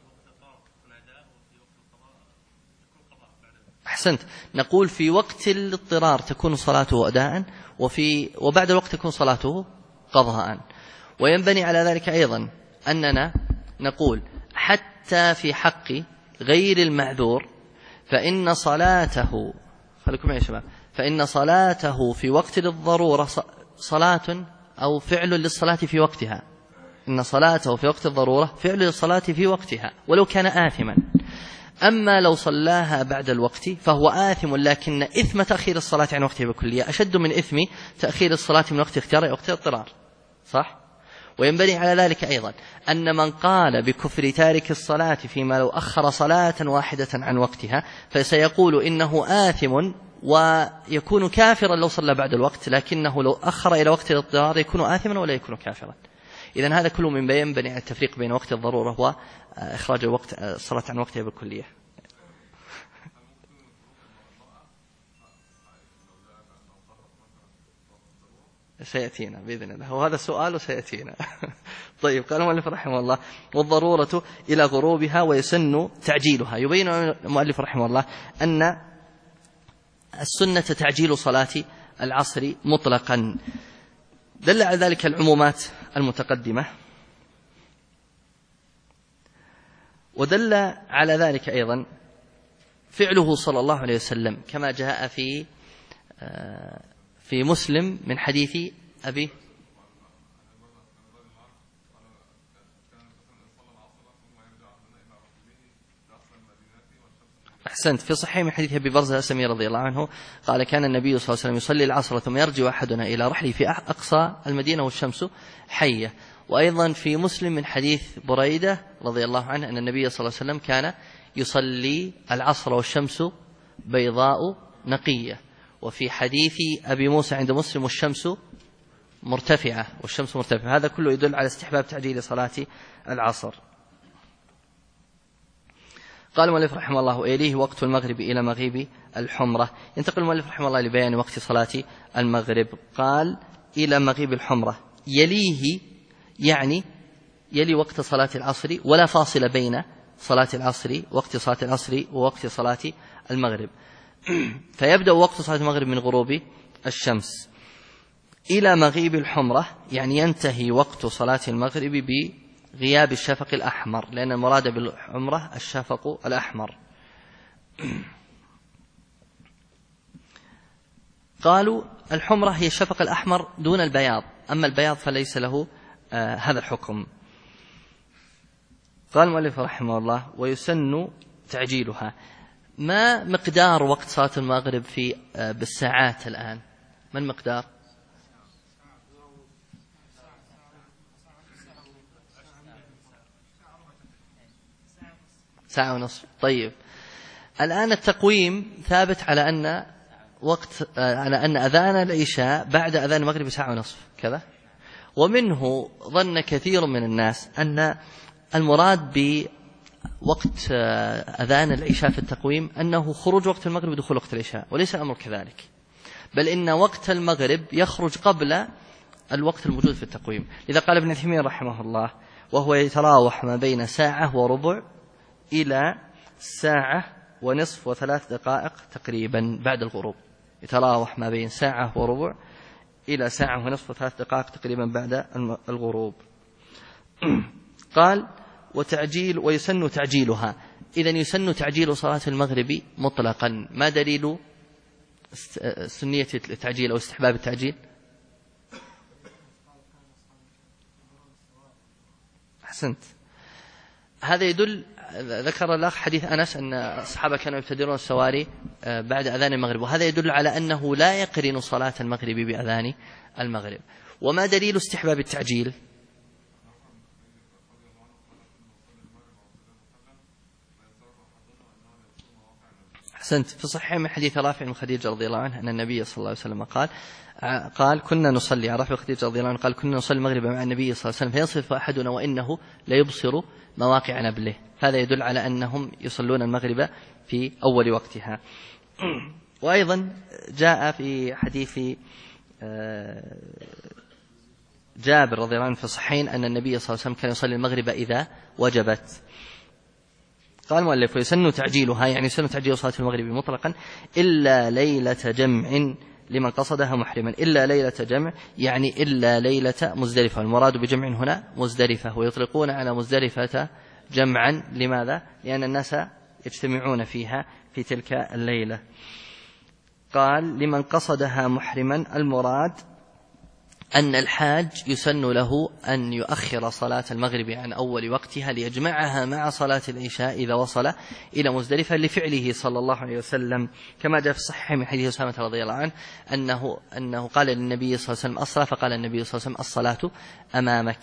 أحسنت. نقول في وقت الاضطرار تكون صلاته أداء، وبعد الوقت تكون صلاته قضاء. وينبني على ذلك أيضا أننا نقول حتى في حق غير المعذور فإن صلاته، خليكم معي يا شباب، فإن صلاته في وقت الضرورة صلاة أو فعل للصلاة في وقتها. إن صلاته في وقت الضرورة فعل للصلاة في وقتها ولو كان آثما. أما لو صلاها بعد الوقت فهو آثم، لكن إثم تأخير الصلاة عن وقتها بكلية أشد من إثم تأخير الصلاة من وقت اختيار وقت الاضطرار، صح؟ وينبني على ذلك أيضا أن من قال بكفر تارك الصلاة فيما لو أخر صلاة واحدة عن وقتها فسيقول إنه آثم ويكون كافرا لو صلى بعد الوقت، لكنه لو أخر إلى وقت الاضطرار يكون آثما ولا يكون كافرا. إذن هذا كله من ينبني على التفريق بين وقت الضرورة وإخراج الصلاة عن وقتها بالكلية. سيأتينا بإذن الله، وهذا سؤال سيأتينا. طيب، قال المؤلف رحمه الله: والضرورة إلى غروبها ويسن تعجيلها. يبين المؤلف رحمه الله أن السنة تعجيل صلاة العصر مطلقا. دل على ذلك العمومات المتقدمة، ودل على ذلك أيضا فعله صلى الله عليه وسلم كما جاء في مسلم من حديث أبي أحسنت، في صحيح من حديث أبي برزة الأسلمي رضي الله عنه قال: كان النبي صلى الله عليه وسلم يصلي العصر ثم يرجع أحدنا إلى رحله في أقصى المدينة والشمس حية. وأيضا في مسلم من حديث بريدة رضي الله عنه أن النبي صلى الله عليه وسلم كان يصلي العصر والشمس بيضاء نقية. وفي حديث أبي موسى عند مسلم: والشمس مرتفعة. هذا كله يدل على استحباب تعجيل صلاة العصر. قال المؤلف رحمه الله: يليه وقت المغرب إلى مغيب الحمرة. ينتقل المؤلف رحمه الله لبيان وقت صلاة المغرب. قال: إلى مغيب الحمرة، يليه يعني يلي وقت صلاة العصر، ولا فاصل بين صلاة العصر وقت صلاة العصر ووقت صلاة المغرب. فيبدأ وقت صلاة المغرب من غروب الشمس إلى مغيب الحمرة، يعني ينتهي وقت صلاة المغرب بغياب الشفق الأحمر، لأن المراد بالحمرة الشفق الأحمر. قالوا الحمرة هي الشفق الأحمر دون البياض، أما البياض فليس له هذا الحكم. قال المؤلف رحمه الله: ويسن تعجيلها. ما مقدار وقت صلاة المغرب بالساعات الآن؟ ما المقدار؟ ساعة ونصف. طيب، الآن التقويم ثابت على أن أذان العشاء بعد أذان المغرب ساعة ونصف كذا. ومنه ظن كثير من الناس أن المراد بوقت أذان العشاء في التقويم أنه خروج وقت المغرب ودخول وقت العشاء، وليس الأمر كذلك، بل إن وقت المغرب يخرج قبل الوقت الموجود في التقويم. لذا قال ابن تيمية رحمه الله: وهو يتراوح ما بين ساعة وربع إلى ساعة ونصف وثلاث دقائق تقريبا بعد الغروب. يتراوح ما بين ساعة وربع إلى ساعة ونصف وثلاث دقائق تقريبا بعد الغروب. قال: ويسن تعجيلها. إذن يسن تعجيل صلاة المغرب مطلقا. ما دليل سنية التعجيل أو استحباب التعجيل؟ أحسنت. هذا يدل، ذكر الأخ حديث أنس أن الصحابة كانوا يبتدرون السواري بعد أذان المغرب، وهذا يدل على أنه لا يقرن صلاة المغرب بأذان المغرب. وما دليل استحباب التعجيل؟ أحسنت. في صحيح من حديث رافع بن خديجة رضي الله عنه أن النبي صلى الله عليه وسلم قال: كنا نصلي، رافع بن خديجة رضي الله عنه قال: كنا نصلي المغرب مع النبي صلى الله عليه وسلم فينصرف أحدنا وإنه ليبصر مواقع نبله. هذا يدل على أنهم يصلون المغرب في أول وقتها. وأيضا جاء في حديث جابر رضي الله عنه في الصحيحين أن النبي صلى الله عليه وسلم كان يصلي المغرب إذا وجبت. قال المؤلف: ويسن تعجيلها، يعني يسن تعجيل صلاة المغرب مطلقا إلا ليلة جمع لمن قصدها محرما. إلا ليلة جمع يعني إلا ليلة مزدلفة، المراد بجمع هنا مزدلفة، ويطلقون على مزدلفة جمعا. لماذا؟ لأن الناس يجتمعون فيها في تلك الليلة. قال: لمن قصدها محرما، المراد أن الحاج يسن له أن يؤخر صلاة المغرب عن أول وقتها ليجمعها مع صلاة العشاء إذا وصل إلى مزدلفة، لفعله صلى الله عليه وسلم كما جاء في الصحيح من حديث أسامة رضي الله عنه أنه قال للنبي صلى الله عليه وسلم: الصلاة، فقال النبي صلى الله عليه وسلم: الصلاة أمامك.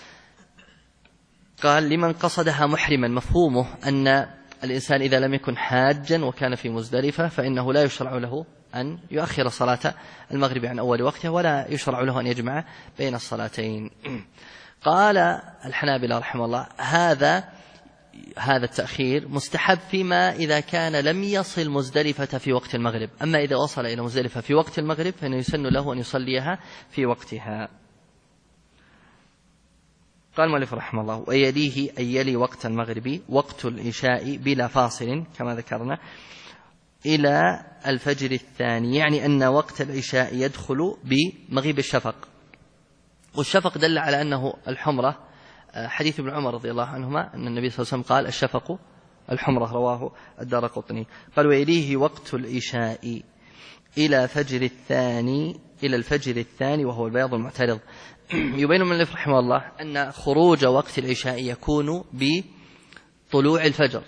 قال: لمن قصدها محرما، مفهومه أن الإنسان إذا لم يكن حاجا وكان في مزدلفة فإنه لا يشرع له أن يؤخر صلاة المغرب عن أول وقتها، ولا يشرع له أن يجمع بين الصلاتين. قال الحنابلة رحمه الله: هذا التأخير مستحب فيما إذا كان لم يصل مزدلفة في وقت المغرب. أما إذا وصل إلى مزدلفة في وقت المغرب فإنه يسن له أن يصليها في وقتها. قال المؤلف رحمه الله: ويليه أن يلي وقت المغرب وقت العشاء بلا فاصل كما ذكرنا إلى الفجر الثاني، يعني أن وقت العشاء يدخل بمغيب الشفق، والشفق دل على أنه الحمرة. حديث ابن عمر رضي الله عنهما أن النبي صلى الله عليه وسلم قال: الشفق الحمرة، رواه الدارقطني. قال: ويليه وقت العشاء إلى الفجر الثاني وهو البياض المعترض. يبين من المؤلف رحمه الله أن خروج وقت العشاء يكون بطلوع الفجر،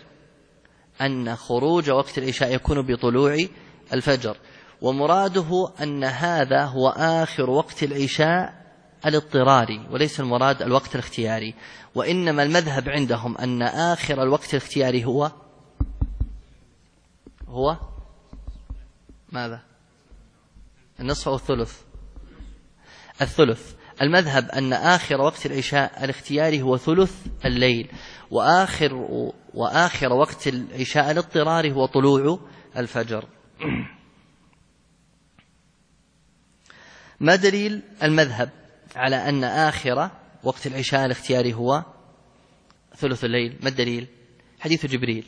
ومراده أن هذا هو آخر وقت العشاء الاضطراري وليس المراد الوقت الاختياري. وإنما المذهب عندهم أن آخر الوقت الاختياري هو ماذا؟ النصف أو الثلث. المذهب أن آخر وقت العشاء الاختياري هو ثلث الليل، وآخر وقت العشاء الاضطراري هو طلوع الفجر. ما دليل المذهب على أن آخر وقت العشاء الاختياري هو ثلث الليل؟ ما الدليل؟ حديث جبريل.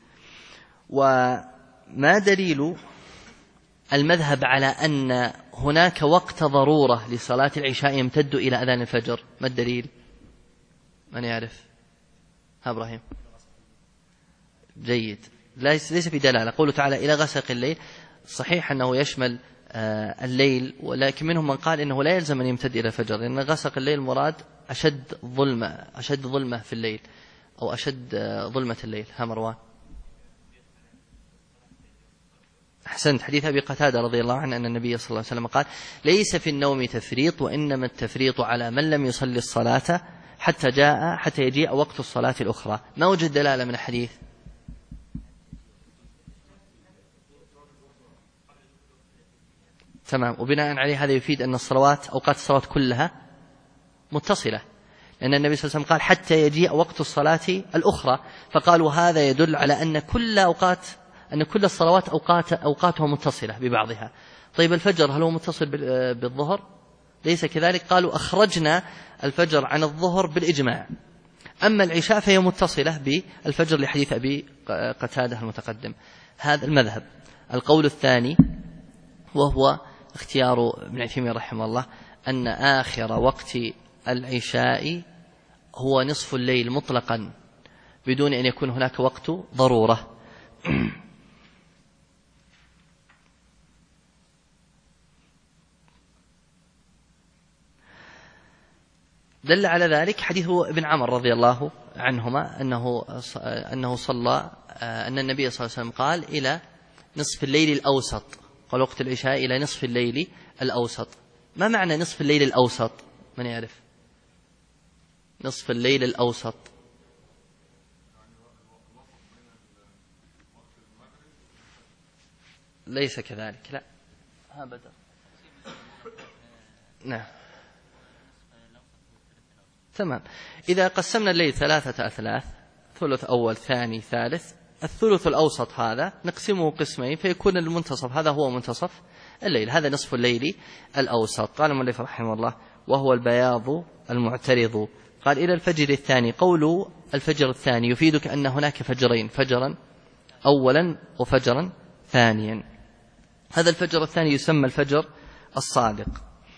وما دليل المذهب على أن هناك وقت ضرورة لصلاة العشاء يمتد إلى أذان الفجر؟ ما الدليل؟ من يعرف؟ إبراهيم. جيد. ليس في دلالة. قوله تعالى: إلى غسق الليل، صحيح أنه يشمل الليل، ولكن منهم من قال إنه لا يلزم أن يمتد إلى الفجر، لأن غسق الليل مراد أشد ظلمة في الليل، أو أشد ظلمة الليل. مروان. أحسنت. حديث أبي قتادة رضي الله عنه أن النبي صلى الله عليه وسلم قال: ليس في النوم تفريط، وإنما التفريط على من لم يصلي الصلاة حتى يجيء وقت الصلاة الأخرى. ما وجد دلالة من الحديث؟ تمام. وبناء عليه هذا يفيد أن أوقات الصلوات كلها متصلة، لأن النبي صلى الله عليه وسلم قال: حتى يجيء وقت الصلاة الأخرى، فقالوا هذا يدل على أن كل الصلوات أوقاتها متصلة ببعضها. طيب الفجر هل هو متصل بالظهر؟ ليس كذلك. قالوا: أخرجنا الفجر عن الظهر بالإجماع. أما العشاء فهي متصلة بالفجر لحديث أبي قتادة المتقدم. هذا المذهب. القول الثاني وهو اختيار ابن عثيمين رحمه الله أن آخر وقت العشاء هو نصف الليل مطلقا بدون أن يكون هناك وقت ضرورة. دل على ذلك حديث ابن عمر رضي الله عنهما أنه صلى أن النبي صلى الله عليه وسلم قال: إلى نصف الليل الأوسط. قال وقت العشاء إلى نصف الليل الأوسط. ما معنى نصف الليل الأوسط؟ من يعرف؟ نصف الليل الأوسط ليس كذلك، لا أبدا. نعم تمام. إذا قسمنا الليل 3 أثلاث، ثلث أول ثاني ثالث، الثلث الأوسط هذا نقسمه قسمين فيكون المنتصف هذا هو منتصف الليل، هذا نصف الليل الأوسط. قال المؤلف رحمه الله: وهو البياض المعترض. قال: إلى الفجر الثاني. قول الفجر الثاني يفيدك أن هناك فجرين، فجرا أولا وفجرا ثانيا. هذا الفجر الثاني يسمى الفجر الصادق،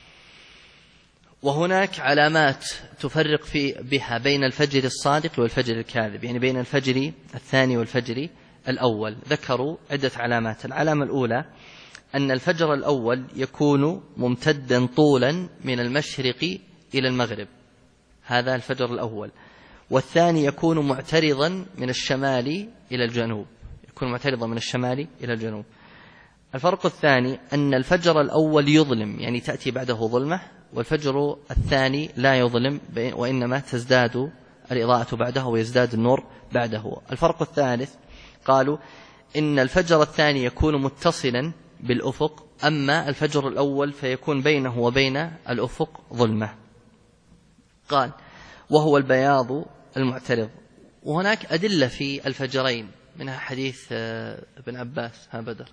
وهناك علامات تفرق بها بين الفجر الصادق والفجر الكاذب، يعني بين الفجر الثاني والفجر الأول. ذكروا عدة علامات. العلامة الأولى أن الفجر الأول يكون ممتدا طولا من المشرق إلى المغرب، هذا الفجر الأول. والثاني يكون معترضا من الشمال إلى الجنوب، يكون معترضا من الشمال إلى الجنوب. الفرق الثاني أن الفجر الأول يظلم، يعني تأتي بعده ظلمة، والفجر الثاني لا يظلم وإنما تزداد الإضاءة بعده ويزداد النور بعده. الفرق الثالث قالوا إن الفجر الثاني يكون متصلا بالأفق، أما الفجر الأول فيكون بينه وبين الأفق ظلمة. قال: وهو البياض المعترض. وهناك أدلة في الفجرين، منها حديث ابن عباس. ها بدر.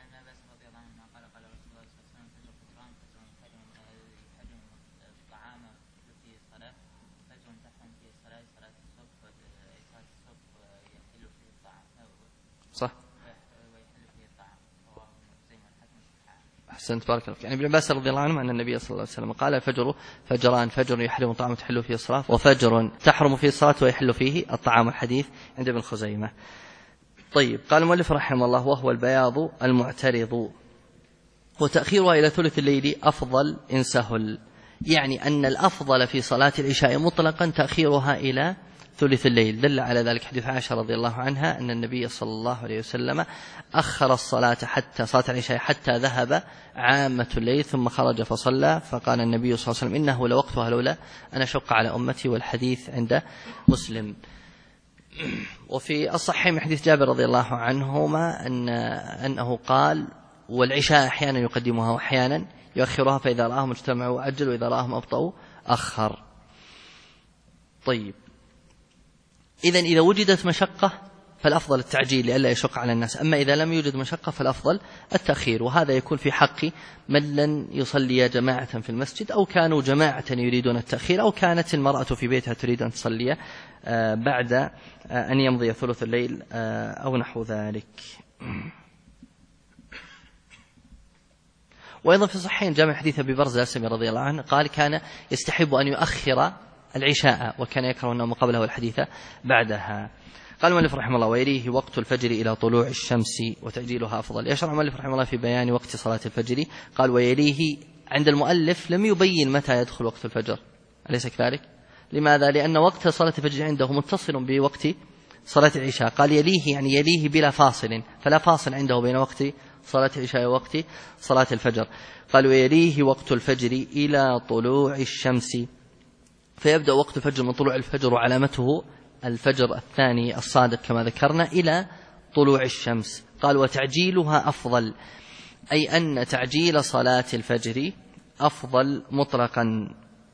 صح. أحسنت، بارك الله. يعني ابن عباس رضي الله عنه أن النبي صلى الله عليه وسلم قال: الفجر فجران، فجر يحرم الطعام تحل فيه الصلاة، وفجر تحرم فيه الصلاة ويحل فيه الطعام. الحديث عند ابن خزيمة. طيب، قال المؤلف رحمه الله: وهو البياض المعترض. وتأخيرها إلى ثلث الليل أفضل إن سهل، يعني أن الأفضل في صلاة العشاء مطلقا تأخيرها إلى ثلث الليل. دل على ذلك حديث عائشة رضي الله عنها أن النبي صلى الله عليه وسلم أخر الصلاة حتى صلاة العشاء حتى ذهب عامة الليل ثم خرج فصلى، فقال النبي صلى الله عليه وسلم: إنه لوقتها لولا أن أشق على أمتي. والحديث عند مسلم. وفي الصحيح من حديث جابر رضي الله عنهما أنه قال: والعشاء أحيانا يقدمها وأحيانا يؤخرها، فإذا رآهم اجتمعوا عجل وإذا رآهم أبطأوا أخر. طيب، إذن إذا وجدت مشقة فالأفضل التعجيل لئلا يشق على الناس، أما إذا لم يوجد مشقة فالأفضل التأخير. وهذا يكون في حق من لن يصلي جماعة في المسجد، أو كانوا جماعة يريدون التأخير، أو كانت المرأة في بيتها تريد أن تصلي بعد أن يمضي ثلث الليل أو نحو ذلك. وأيضا في الصحيحين جاء من حديث أبي برزة الأسلمي رضي الله عنه قال: كان يستحب أن يؤخر العشاء وكان يكره النوم قبلها والحديث بعدها. قال المؤلف رحمه الله: ويليه وقت الفجر إلى طلوع الشمس وتعجيلها أفضل. يشرع المؤلف رحمه الله في بيان وقت صلاة الفجر. قال: ويليه، عند المؤلف لم يبين متى يدخل وقت الفجر، أليس كذلك؟ لماذا؟ لأن وقت صلاة الفجر عنده متصل بوقت صلاة العشاء. قال يليه يعني يليه بلا فاصل، فلا فاصل عنده بين وقت صلاة العشاء ووقت صلاة الفجر. قال: ويليه وقت الفجر إلى طلوع الشمس، فيبدأ وقت الفجر من طلوع الفجر، وعلامته الفجر الثاني الصادق كما ذكرنا إلى طلوع الشمس. قال: وتعجيلها أفضل، أي أن تعجيل صلاة الفجر أفضل مطلقا.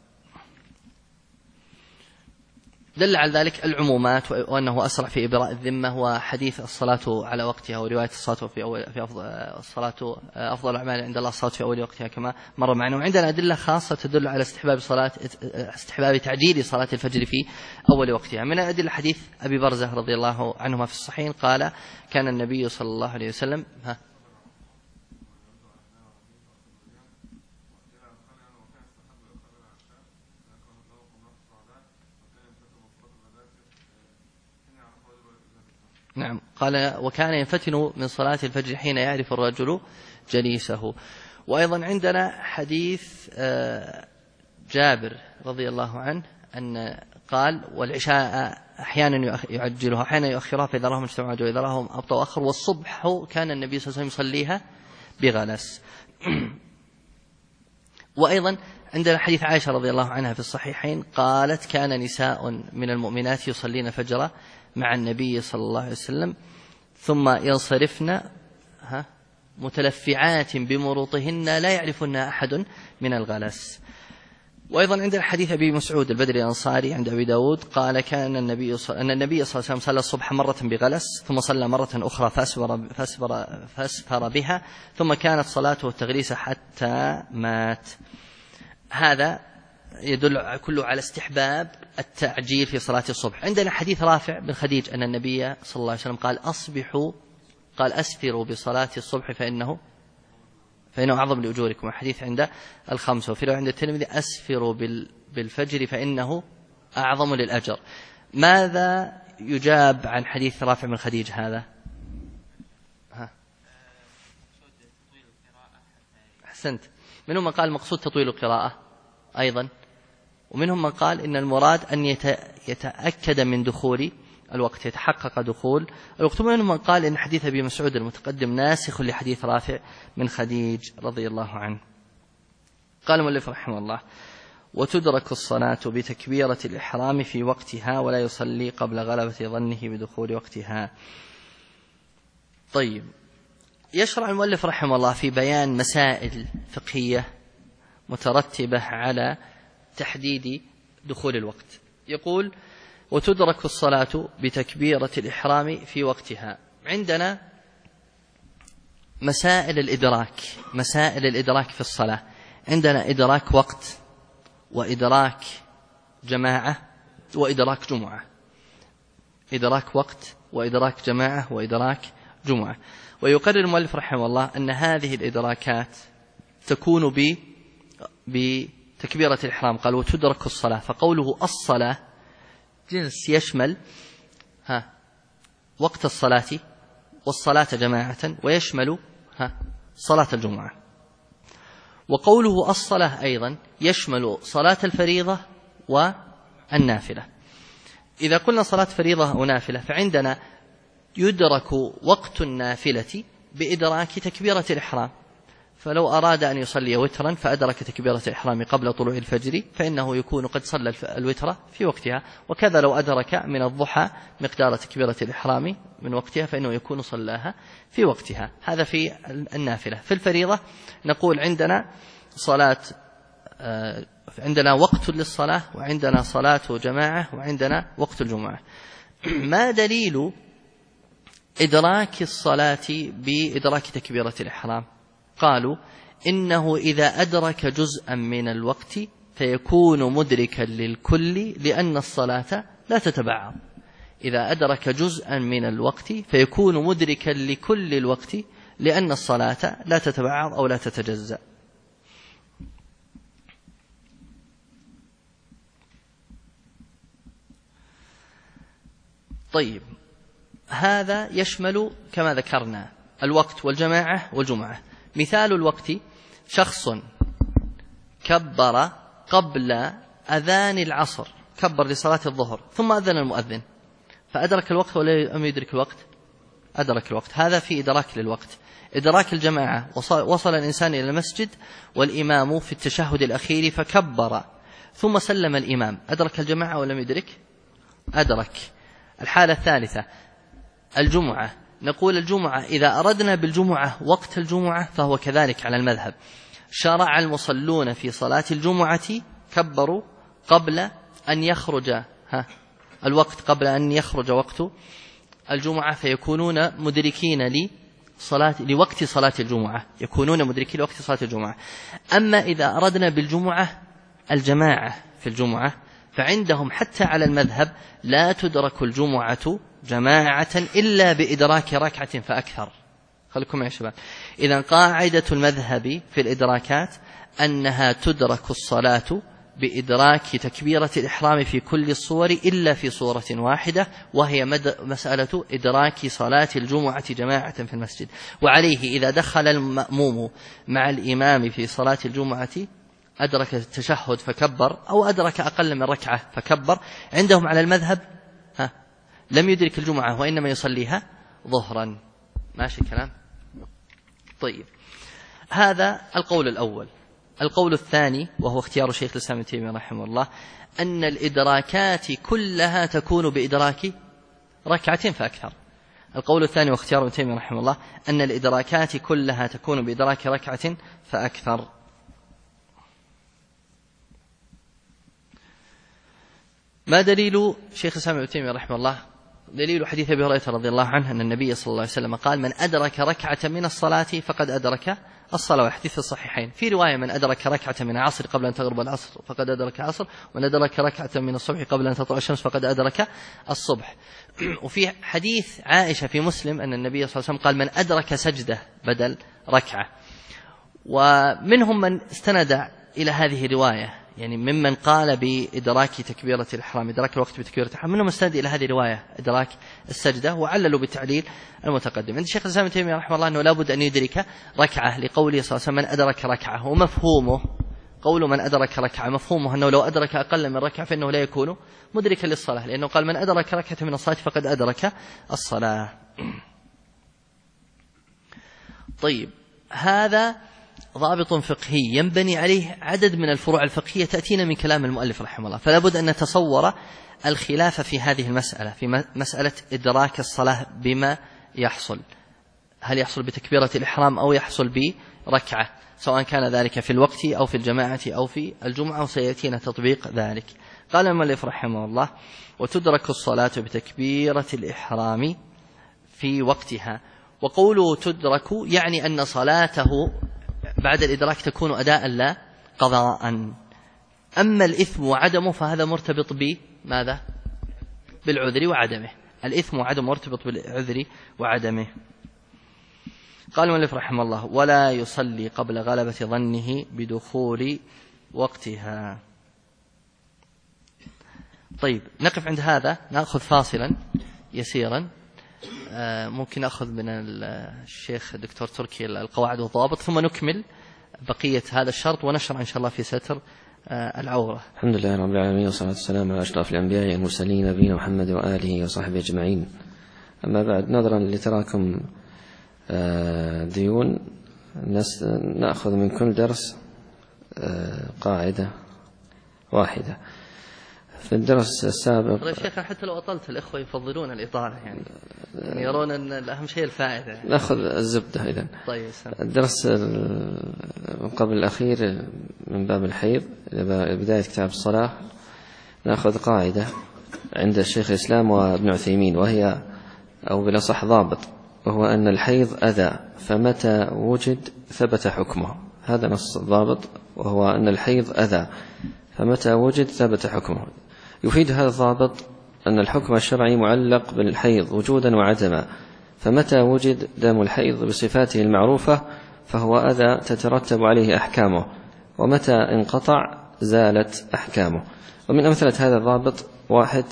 دل على ذلك العمومات، وأنه أسرع في إبراء الذمة، وحديث الصلاة على وقتها، ورواية الصلاة في أفضل الأعمال عند الله الصلاة في أول وقتها كما مر معنا. وعندنا أدلة خاصة تدل على استحباب تعجيل صلاة الفجر في أول وقتها. من الأدلة حديث أبي برزة رضي الله عنهما في الصحيحين قال: كان النبي صلى الله عليه وسلم نعم، قال: وكان ينفتن من صلاة الفجر حين يعرف الرجل جليسه. وأيضا عندنا حديث جابر رضي الله عنه أن قال: والعشاء أحيانا يعجلها أحيانا يؤخرها، فإذا راهم اجتمعوا عجل وإذا راهم أبطأوا أخر، والصبح كان النبي صلى الله عليه وسلم يصليها بغلس. وأيضا عندنا حديث عائشة رضي الله عنها في الصحيحين قالت: كان نساء من المؤمنات يصلين الفجر مع النبي صلى الله عليه وسلم ثم ينصرفن متلفعات بمروطهن لا يعرفن أحد من الغلس. وأيضا عندنا حديث أبي مسعود البدري الأنصاري عند أبي داود قال كان النبي صلى الله عليه وسلم صلى الصبح مرة بغلس ثم صلى مرة أخرى فأسفر بها ثم كانت صلاته التغليس حتى مات. هذا يدل كله على استحباب التعجيل في صلاة الصبح. عندنا حديث رافع بن خديج أن النبي صلى الله عليه وسلم قال أسفروا بصلاة الصبح فإنه أعظم لأجوركم، حديث عند الخمسة، وفي عند الترمذي أسفروا بالفجر فإنه أعظم للأجر. ماذا يجاب عن حديث رافع بن خديج هذا؟ أحسنت. منهم من قال المقصود تطويل القراءة أيضا، ومنهم من قال إن المراد أن يتأكد من دخول الوقت، يتحقق دخول الوقت. ومنهم من قال إن حديث أبي مسعود المتقدم ناسخ لحديث رافع بن خديج رضي الله عنه. قال المؤلف رحمه الله: وتدرك الصلاة بتكبيرة الإحرام في وقتها ولا يصلي قبل غلبة ظنه بدخول وقتها. طيب، يشرع المؤلف رحمه الله في بيان مسائل فقهية مترتبة على تحديد دخول الوقت. يقول: وتدرك الصلاة بتكبيرة الإحرام في وقتها. عندنا مسائل الإدراك في الصلاة. عندنا إدراك وقت، وإدراك جماعة، وإدراك جمعة. إدراك وقت وإدراك جماعة وإدراك جمعة. ويقرر المؤلف رحمه الله أن هذه الإدراكات تكون بتكبيرة الإحرام. قال: وتدرك الصلاة، فقوله الصلاة جنس يشمل وقت الصلاة والصلاة جماعة، ويشمل صلاة الجمعة. وقوله الصلاة أيضا يشمل صلاة الفريضة والنافلة. إذا قلنا صلاة فريضة أو نافلة، فعندنا يدرك وقت النافلة بإدراك تكبيرة الإحرام. فلو أراد أن يصلي وترا فأدرك تكبيرة الإحرام قبل طلوع الفجر فإنه يكون قد صلى الوتر في وقتها. وكذا لو أدرك من الضحى مقدار تكبيرة الإحرام من وقتها فإنه يكون صلاها في وقتها. هذا في النافلة. في الفريضة نقول عندنا وقت للصلاة، وعندنا صلاة جماعة، وعندنا وقت الجمعة. ما دليل إدراك الصلاة بإدراك تكبيرة الإحرام؟ قالوا: إنه إذا أدرك جزءا من الوقت فيكون مدركا للكل لأن الصلاة لا تتبعض. إذا أدرك جزءا من الوقت فيكون مدركا لكل الوقت لأن الصلاة لا تتبعض أو لا تتجزأ. طيب، هذا يشمل كما ذكرنا الوقت والجماعة والجمعة. مثال الوقت: شخص كبر قبل أذان العصر، كبر لصلاة الظهر، ثم أذن المؤذن، فأدرك الوقت ولا لم يدرك الوقت؟ أدرك الوقت. هذا في إدراك للوقت. إدراك الجماعة: وصل الإنسان إلى المسجد والإمام في التشهد الأخير فكبر ثم سلم الإمام، أدرك الجماعة ولم يدرك؟ أدرك. الحالة الثالثة الجمعة. نقول الجمعة إذا أردنا بالجمعة وقت الجمعة فهو كذلك على المذهب. شرع المصلون في صلاة الجمعة كبروا قبل أن يخرج الوقت، قبل أن يخرج وقت الجمعة، فيكونون مدركين لوقت صلاة الجمعة، يكونون مدركين لوقت صلاة الجمعة. أما إذا أردنا بالجمعة الجماعة في الجمعة فعندهم حتى على المذهب لا تدرك الجمعة جماعة إلا بإدراك ركعة فأكثر. خلكم يا شباب. إذن قاعدة المذهب في الإدراكات أنها تدرك الصلاة بإدراك تكبيرة الإحرام في كل الصور إلا في صورة واحدة، وهي مسألة إدراك صلاة الجمعة جماعة في المسجد. وعليه إذا دخل المأموم مع الإمام في صلاة الجمعة أدرك التشهد فكبر، أو أدرك أقل من ركعة فكبر، عندهم على المذهب لم يدرك الجمعة وإنما يصليها ظهرا. ماشي الكلام؟ طيب، هذا القول الأول. القول الثاني وهو اختيار شيخ الإسلام ابن تيمية رحمه الله أن الإدراكات كلها تكون بإدراك ركعة فأكثر. القول الثاني واختيار ابن تيمية رحمه الله أن الإدراكات كلها تكون بإدراك ركعة فأكثر. ما دليل شيخ الإسلام ابن تيمية رحمه الله؟ دليل حديث أبي هريرة رضي الله عنه أن النبي صلى الله عليه وسلم قال: من أدرك ركعة من الصلاة فقد أدرك الصلاة. وحديث الصحيحين في رواية: من أدرك ركعة من العصر قبل أن تغرب العصر فقد أدرك العصر، ومن أدرك ركعة من الصبح قبل أن تطلع الشمس فقد أدرك الصبح. وفي حديث عائشة في مسلم أن النبي صلى الله عليه وسلم قال: من أدرك سجدة بدل ركعة. ومنهم من استند إلى هذه الرواية، يعني ممن قال بإدراك تكبيرة الإحرام، إدراك الوقت بتكبيرة الإحرام، منهم استند إلى هذه الرواية إدراك السجدة، وعللوا بالتعليل المتقدم. عند الشيخ الإسلام ابن تيمية رحمه الله أنه لا بد أن يدرك ركعة، لقوله صلى الله عليه وسلم: من أدرك ركعة. ومفهومه قول من أدرك ركعة مفهومه أنه لو أدرك أقل من ركعة فإنه لا يكون مدركا للصلاة، لأنه قال: من أدرك ركعة من الصلاة فقد أدرك الصلاة. طيب، هذا ضابط فقهي ينبني عليه عدد من الفروع الفقهية تأتينا من كلام المؤلف رحمه الله. فلا بد أن نتصور الخلاف في هذه المسألة، في مسألة إدراك الصلاة بما يحصل، هل يحصل بتكبيرة الإحرام أو يحصل بركعة، سواء كان ذلك في الوقت أو في الجماعة أو في الجمعة، وسيأتينا تطبيق ذلك. قال المؤلف رحمه الله: وتدرك الصلاة بتكبيرة الإحرام في وقتها. وقوله تدرك يعني أن صلاته بعد الإدراك تكون أداء لا قضاء. أما الإثم وعدمه فهذا مرتبط بماذا؟ بالعذر وعدمه. الإثم وعدمه مرتبط بالعذر وعدمه. قال المؤلف رحمه الله: ولا يصلي قبل غلبة ظنه بدخول وقتها. طيب، نقف عند هذا، نأخذ فاصلا يسيرا، ممكن أخذ من الشيخ الدكتور تركي القواعد والضوابط، ثم نكمل بقية هذا الشرط ونشرع إن شاء الله في ستر العورة. الحمد لله رب العالمين، والصلاة والسلام على أشرف الأنبياء والمرسلين نبينا محمد وآله وصحبه أجمعين. أما بعد، نظرا لتراكم ديون، نأخذ من كل درس قاعدة واحدة. في الدرس السابق الشيخ حتى لو أطلت الإخوة يفضلون الإطالة، يعني يرون أن الأهم شيء الفائدة. نأخذ الزبدة إذن. طيب، الدرس قبل الأخير من باب الحيض بداية كتاب الصلاة، نأخذ قاعدة عند الشيخ الإسلام وابن عثيمين، وهي أو بالأصح ضابط، وهو أن الحيض أذى، فمتى وجد ثبت حكمه. هذا نص ضابط، وهو أن الحيض أذى، فمتى وجد ثبت حكمه. يفيد هذا الضابط أن الحكم الشرعي معلق بالحيض وجودا وعدما، فمتى وجد دم الحيض بصفاته المعروفة فهو أذى تترتب عليه أحكامه، ومتى انقطع زالت أحكامه. ومن أمثلة هذا الضابط: واحد،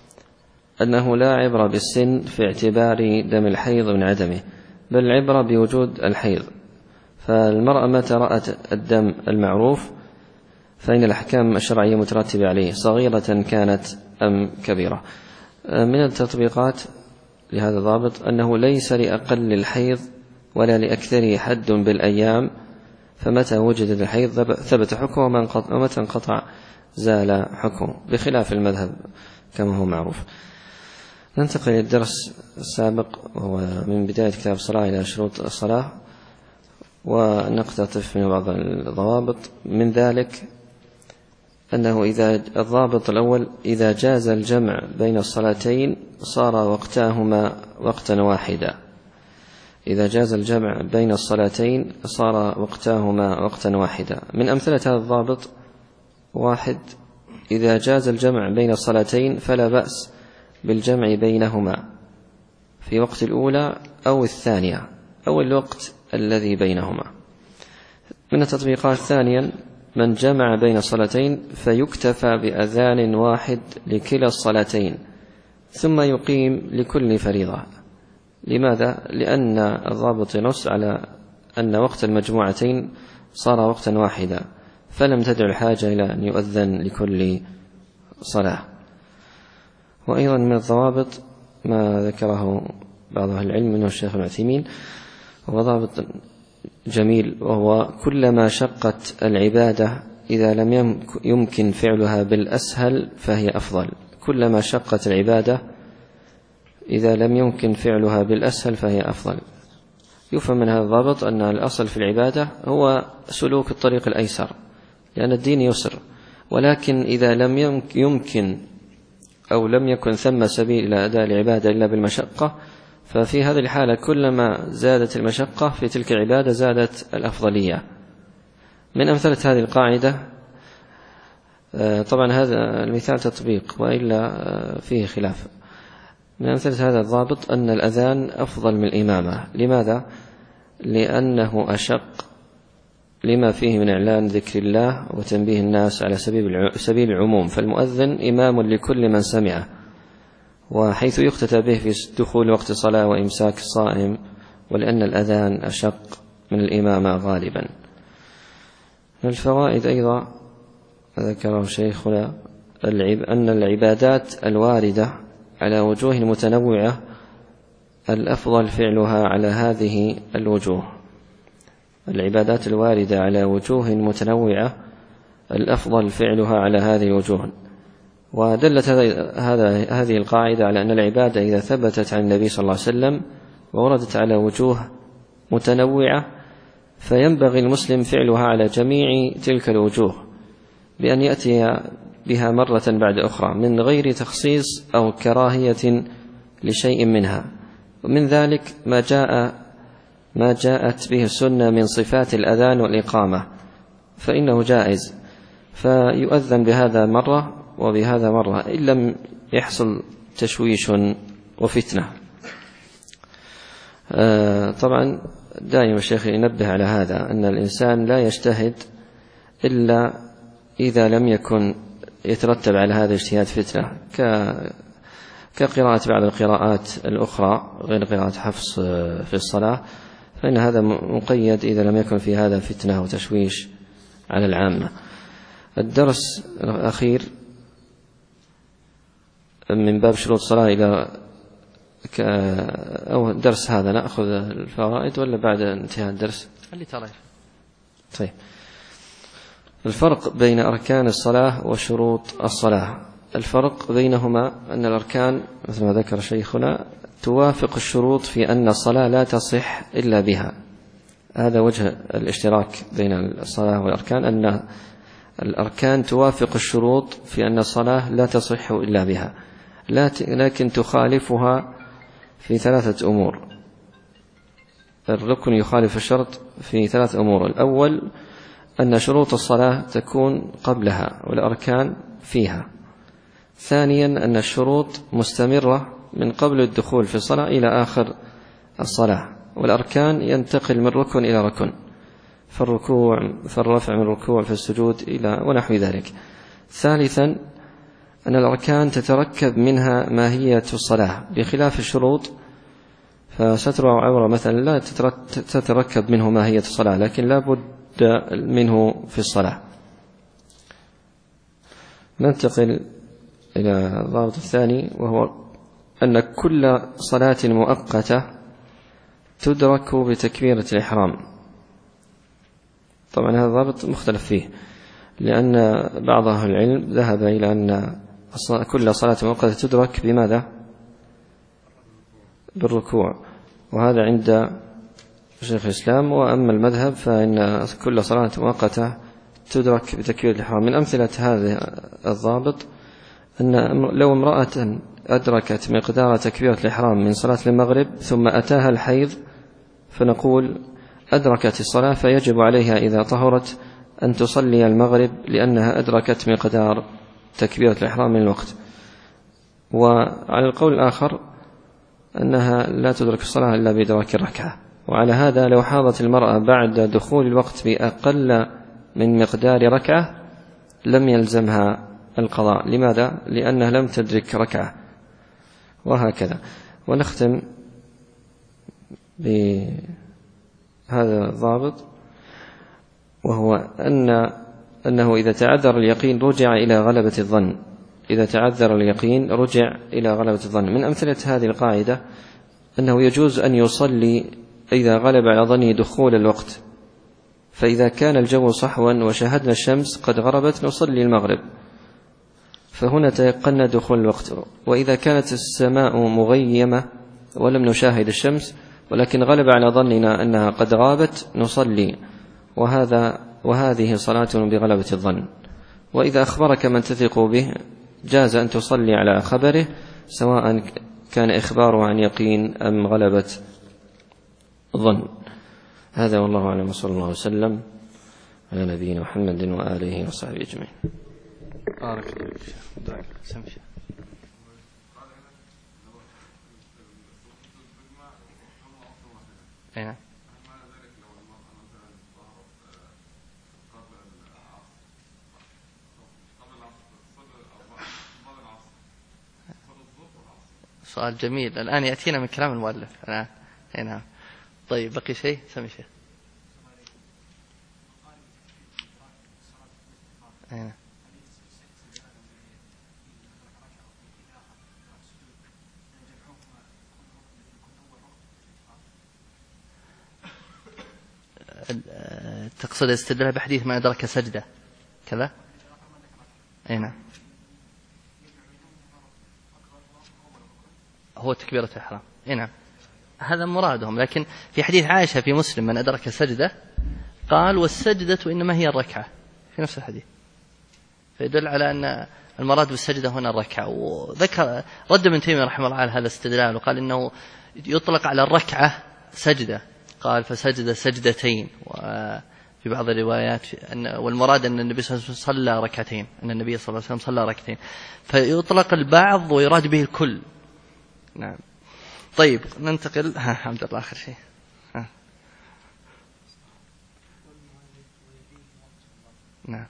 أنه لا عبرة بالسن في اعتبار دم الحيض من عدمه، بل العبرة بوجود الحيض. فالمرأة متى رأت الدم المعروف فإن الأحكام الشرعية مترتبة عليه، صغيرة كانت أم كبيرة. من التطبيقات لهذا الضابط أنه ليس لأقل الحيض ولا لأكثره حد بالأيام، فمتى وجد الحيض ثبت حكمه، ومتى انقطع زال حكمه، بخلاف المذهب كما هو معروف. ننتقل للدرس السابق، وهو من بداية كتاب الصلاة إلى شروط الصلاة، ونقتطف من بعض الضوابط. من ذلك أنه الضابط الأول: إذا جاز الجمع بين الصلاتين صار وقتاهما وقتا واحدا. إذا جاز الجمع بين الصلاتين صار وقتاهما وقتا واحدا. من أمثلة هذا الضابط: واحد، إذا جاز الجمع بين الصلاتين فلا بأس بالجمع بينهما في وقت الأولى أو الثانية أو الوقت الذي بينهما. من التطبيقات ثانيا: من جمع بين الصلاتين فيكتفى بأذان واحد لكلا الصلاتين ثم يقيم لكل فريضة. لماذا؟ لأن الضابط ينص على أن وقت المجموعتين صار وقتا واحدا، فلم تدع الحاجة إلى أن يؤذن لكل صلاة. وأيضا من الضوابط ما ذكره بعض أهل العلم منه الشيخ ابن عثيمين، هو ضابط جميل، وهو: كلما شقت العبادة إذا لم يمكن فعلها بالأسهل فهي أفضل. كلما شقت العبادة إذا لم يمكن فعلها بالأسهل فهي أفضل. يفهم من هذا الضابط أن الأصل في العبادة هو سلوك الطريق الأيسر، لأن الدين يسر، ولكن إذا لم يمكن أو لم يكن ثم سبيل إلى أداء العبادة إلا بالمشقة، ففي هذه الحالة كلما زادت المشقة في تلك العبادة زادت الأفضلية. من أمثلة هذه القاعدة، طبعا هذا المثال تطبيق وإلا فيه خلاف، من أمثلة هذا الضابط أن الأذان أفضل من الإمامة. لماذا؟ لأنه أشق لما فيه من إعلان ذكر الله وتنبيه الناس على سبيل العموم، فالمؤذن إمام لكل من سمعه، وحيث يقتدى به في دخول وقت الصلاة وإمساك الصائم، ولأن الأذان أشق من الإمامة غالبا. الفوائد أيضا ذكره شيخنا أن العبادات الواردة على وجوه متنوعة الأفضل فعلها على هذه الوجوه. العبادات الواردة على وجوه متنوعة الأفضل فعلها على هذه الوجوه. ودلت هذه القاعدة على أن العبادة إذا ثبتت عن النبي صلى الله عليه وسلم ووردت على وجوه متنوعة فينبغي المسلم فعلها على جميع تلك الوجوه بأن يأتي بها مرة بعد أخرى من غير تخصيص أو كراهية لشيء منها. ومن ذلك ما جاءت به السنة من صفات الأذان والإقامة، فإنه جائز، فيؤذن بهذا مرة وبهذا مرة إن لم يحصل تشويش وفتنة. طبعا دائما الشيخ ينبه على هذا، أن الإنسان لا يجتهد إلا إذا لم يكن يترتب على هذا الاجتهاد فتنة، كقراءة بعض القراءات الأخرى غير قراءة حفص في الصلاة، فإن هذا مقيد إذا لم يكن في هذا فتنة وتشويش على العامة. الدرس الأخير من باب شروط الصلاة إلى أو درس هذا نأخذ الفوائد ولا بعد انتهاء الدرس؟ اللي ترى. طيب، الفرق بين أركان الصلاة وشروط الصلاة. الفرق بينهما أن الأركان مثل ما ذكر شيخنا توافق الشروط في أن الصلاة لا تصح إلا بها. هذا وجه الاشتراك بين الصلاة والأركان، أن الأركان توافق الشروط في أن الصلاة لا تصح إلا بها، لكن تخالفها في 3 أمور. الركن يخالف الشرط في 3 أمور. الأول أن شروط الصلاة تكون قبلها والأركان فيها. ثانيا أن الشروط مستمرة من قبل الدخول في الصلاة إلى آخر الصلاة، والأركان ينتقل من ركن إلى ركن، فالرفع من الركوع في السجود إلى ونحو ذلك. ثالثا أن الأركان تتركب منها ماهية الصلاة، بخلاف الشروط فستر أو عورة مثلا لا تتركب منه ماهية الصلاة، لكن لا بد منه في الصلاة. ننتقل إلى الضابط الثاني، وهو أن كل صلاة مؤقتة تدرك بتكبيرة الإحرام. طبعا هذا الضابط مختلف فيه، لأن بعض أهل العلم ذهب إلى أن كل صلاة مؤقتة تدرك بماذا؟ بالركوع، وهذا عند شيخ الإسلام. وأما المذهب فإن كل صلاة مؤقتة تدرك بتكبيرة الإحرام. من أمثلة هذا الضابط أن لو امرأة أدركت مقدار تكبيرة الإحرام من صلاة المغرب ثم أتاها الحيض، فنقول أدركت الصلاة، فيجب عليها إذا طهرت أن تصلي المغرب لأنها أدركت مقدار تكبيرة الإحرام من الوقت. وعلى القول الآخر أنها لا تدرك الصلاة إلا بإدراك الركعة. وعلى هذا لو حاضت المرأة بعد دخول الوقت بأقل من مقدار ركعة لم يلزمها القضاء. لماذا؟ لأنها لم تدرك ركعة. وهكذا. ونختم بهذا الضابط، وهو أنه إذا تعذر اليقين رجع إلى غلبة الظن. إذا تعذر اليقين رجع إلى غلبة الظن. من أمثلة هذه القاعدة أنه يجوز أن يصلي إذا غلب على ظنه دخول الوقت، فإذا كان الجو صحوا وشاهدنا الشمس قد غربت نصلي المغرب، فهنا تيقنا دخول الوقت. وإذا كانت السماء مغيمة ولم نشاهد الشمس ولكن غلب على ظننا أنها قد غابت نصلي، وهذه صلاة بغلبة الظن. وإذا أخبرك من تثق به جاز أن تصلي على خبره سواء كان إخباره عن يقين أم غلبة ظن. هذا والله أعلم، وصلى الله وسلم على نبينا محمد وآله وصحبه أجمعين. بارك الله فيك. أين؟ سؤال جميل الآن يأتينا من كلام المؤلف الآن. هنا طيب بقي شيء؟ سمي شيء. هنا تقصد استدلال بحديث ما أدرك سجدة كذا؟ هنا هو تكبيرة الإحرام. نعم هذا مرادهم، لكن في حديث عائشة في مسلم من أدرك سجدة قال والسجدة إنما هي الركعة في نفس الحديث، فيدل على أن المراد بالسجدة هنا الركعة. وذكر رد ابن تيمية رحمه الله على هذا الاستدلال وقال إنه يطلق على الركعة سجدة، قال فسجد سجدتين، وفي بعض الروايات والمراد أن النبي صلى الله عليه وسلم صلى ركعتين، أن النبي صلى الله عليه وسلم صلى ركعتين، فيطلق البعض ويراد به الكل. نعم طيب ننتقل. حمد الله آخر شيء. نعم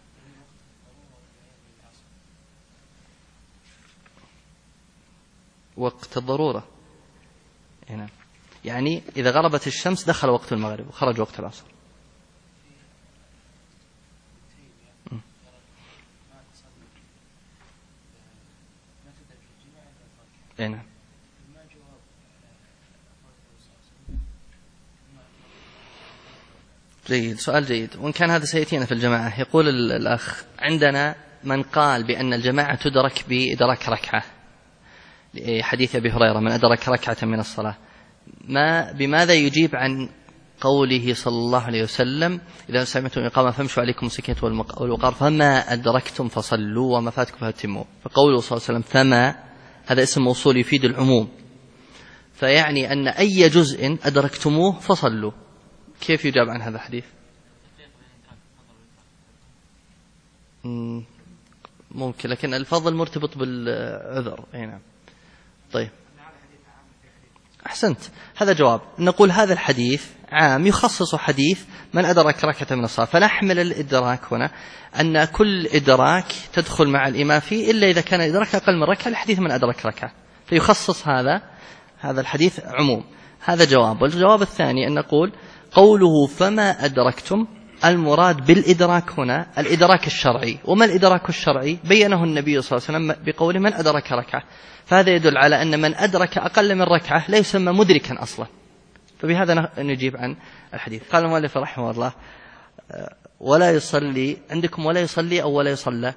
وقت الضرورة. نعم يعني إذا غربت الشمس دخل وقت المغرب وخرج وقت العصر. نعم جيد، سؤال جيد، وإن كان هذا سيأتينا في الجماعة. يقول الأخ عندنا من قال بأن الجماعة تدرك بإدراك ركعة، حديث أبي هريرة من أدرك ركعة من الصلاة، بماذا يجيب عن قوله صلى الله عليه وسلم إذا سمعتم الإقامة فامشوا عليكم السكينة والوقار فما أدركتم فصلوا وما فاتكم فأتموا. فقوله صلى الله عليه وسلم فما هذا اسم موصول يفيد العموم، فيعني أن أي جزء أدركتموه فصلوا. كيف يجاب عن هذا الحديث؟ ممكن، لكن الفضل مرتبط بالعذر. نعم طيب أحسنت، هذا جواب. نقول هذا الحديث عام يخصص حديث من أدرك ركعة من الصلاة، فنحمل الإدراك هنا أن كل إدراك تدخل مع الإمام فيه إلا إذا كان إدراك أقل من ركعة، الحديث من أدرك ركعة، فيخصص هذا الحديث عموم. هذا جواب. والجواب الثاني أن نقول قوله فما أدركتم المراد بالإدراك هنا الإدراك الشرعي. وما الإدراك الشرعي؟ بينه النبي صلى الله عليه وسلم بقوله من أدرك ركعة، فهذا يدل على أن من أدرك أقل من ركعة لا يسمى مدركا أصلا. فبهذا نجيب عن الحديث. قال المؤلف رحمه الله ولا يصلي عندكم، ولا يصلي أو ولا يصلى؟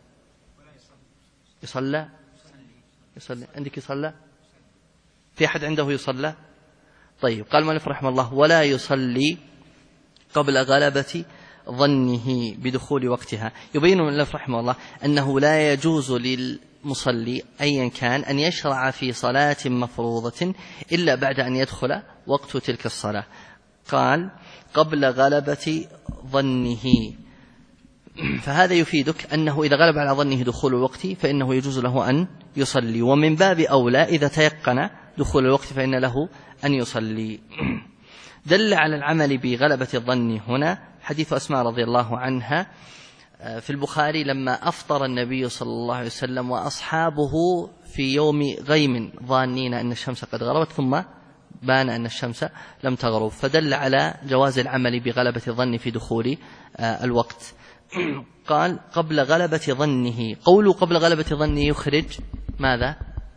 يصلى عندك يصلى؟ في أحد عنده يصلى؟ طيب قال المؤلف رحمه الله ولا يصلي قبل غلبة ظنه بدخول وقتها. يبين المؤلف رحمه الله أنه لا يجوز للمصلي أيا كان أن يشرع في صلاة مفروضة إلا بعد أن يدخل وقت تلك الصلاة. قال قبل غلبة ظنه، فهذا يفيدك أنه إذا غلب على ظنه دخول الوقت فإنه يجوز له أن يصلي، ومن باب أولى إذا تيقن دخول الوقت فإن له أن يصلي. دل على العمل بغلبة الظن هنا حديث أسماء رضي الله عنها في البخاري لما أفطر النبي صلى الله عليه وسلم وأصحابه في يوم غيم ظانين أن الشمس قد غربت ثم بان أن الشمس لم تغرب، فدل على جواز العمل بغلبة الظن في دخول الوقت. قال قبل غلبة ظنه، قوله قبل غلبة ظنه يخرج ماذا؟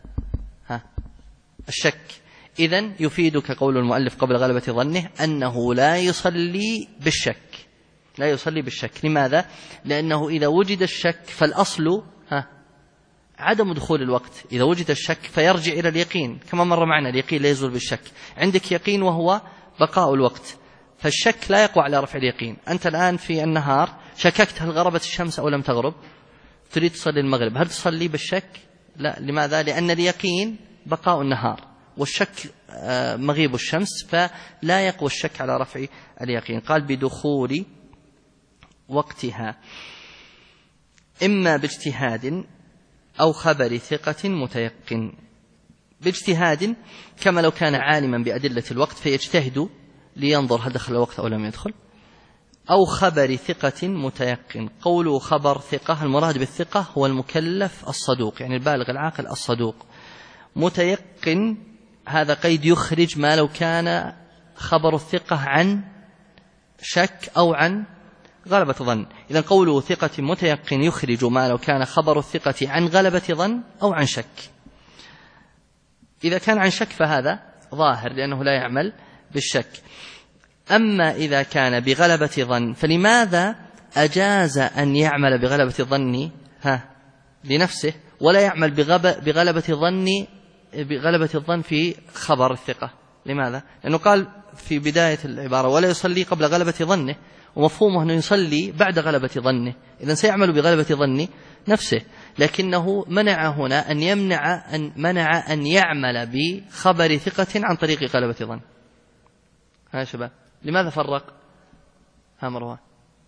الشك. إذن يفيدك قول المؤلف قبل غلبة ظنه أنه لا يصلي بالشك، لا يصلي بالشك. لماذا؟ لأنه إذا وجد الشك فالأصل عدم دخول الوقت، إذا وجد الشك فيرجع إلى اليقين، كما مر معنا اليقين لا يزول بالشك. عندك يقين وهو بقاء الوقت، فالشك لا يقوى على رفع اليقين. أنت الآن في النهار شككت هل غربت الشمس أو لم تغرب، تريد تصلي المغرب، هل تصلي بالشك؟ لا. لماذا؟ لأن اليقين بقاء النهار والشك مغيب الشمس، فلا يقوى الشك على رفع اليقين. قال بدخول وقتها إما باجتهاد أو خبر ثقة متيقن. باجتهاد كما لو كان عالما بأدلة الوقت فيجتهد لينظر هل دخل الوقت أو لم يدخل، أو خبر ثقة متيقن. قوله خبر ثقة المراد بالثقة هو المكلف الصدوق، يعني البالغ العاقل الصدوق. متيقن هذا قيد يخرج ما لو كان خبر الثقة عن شك أو عن غلبة ظن. إذن قوله ثقة متيقن يخرج ما لو كان خبر الثقة عن غلبة ظن أو عن شك. إذا كان عن شك فهذا ظاهر لأنه لا يعمل بالشك. أما إذا كان بغلبة ظن فلماذا أجاز أن يعمل بغلبة الظن لنفسه ولا يعمل بغلبة الظن في خبر الثقة؟ لماذا؟ لأنه قال في بداية العبارة ولا يصلي قبل غلبة ظنه، ومفهومه أنه يصلي بعد غلبة ظنه، إذن سيعمل بغلبة ظن نفسه، لكنه منع هنا منع أن يعمل بخبر ثقة عن طريق غلبة ظن. ها شباب، لماذا فرق؟ ها مروان.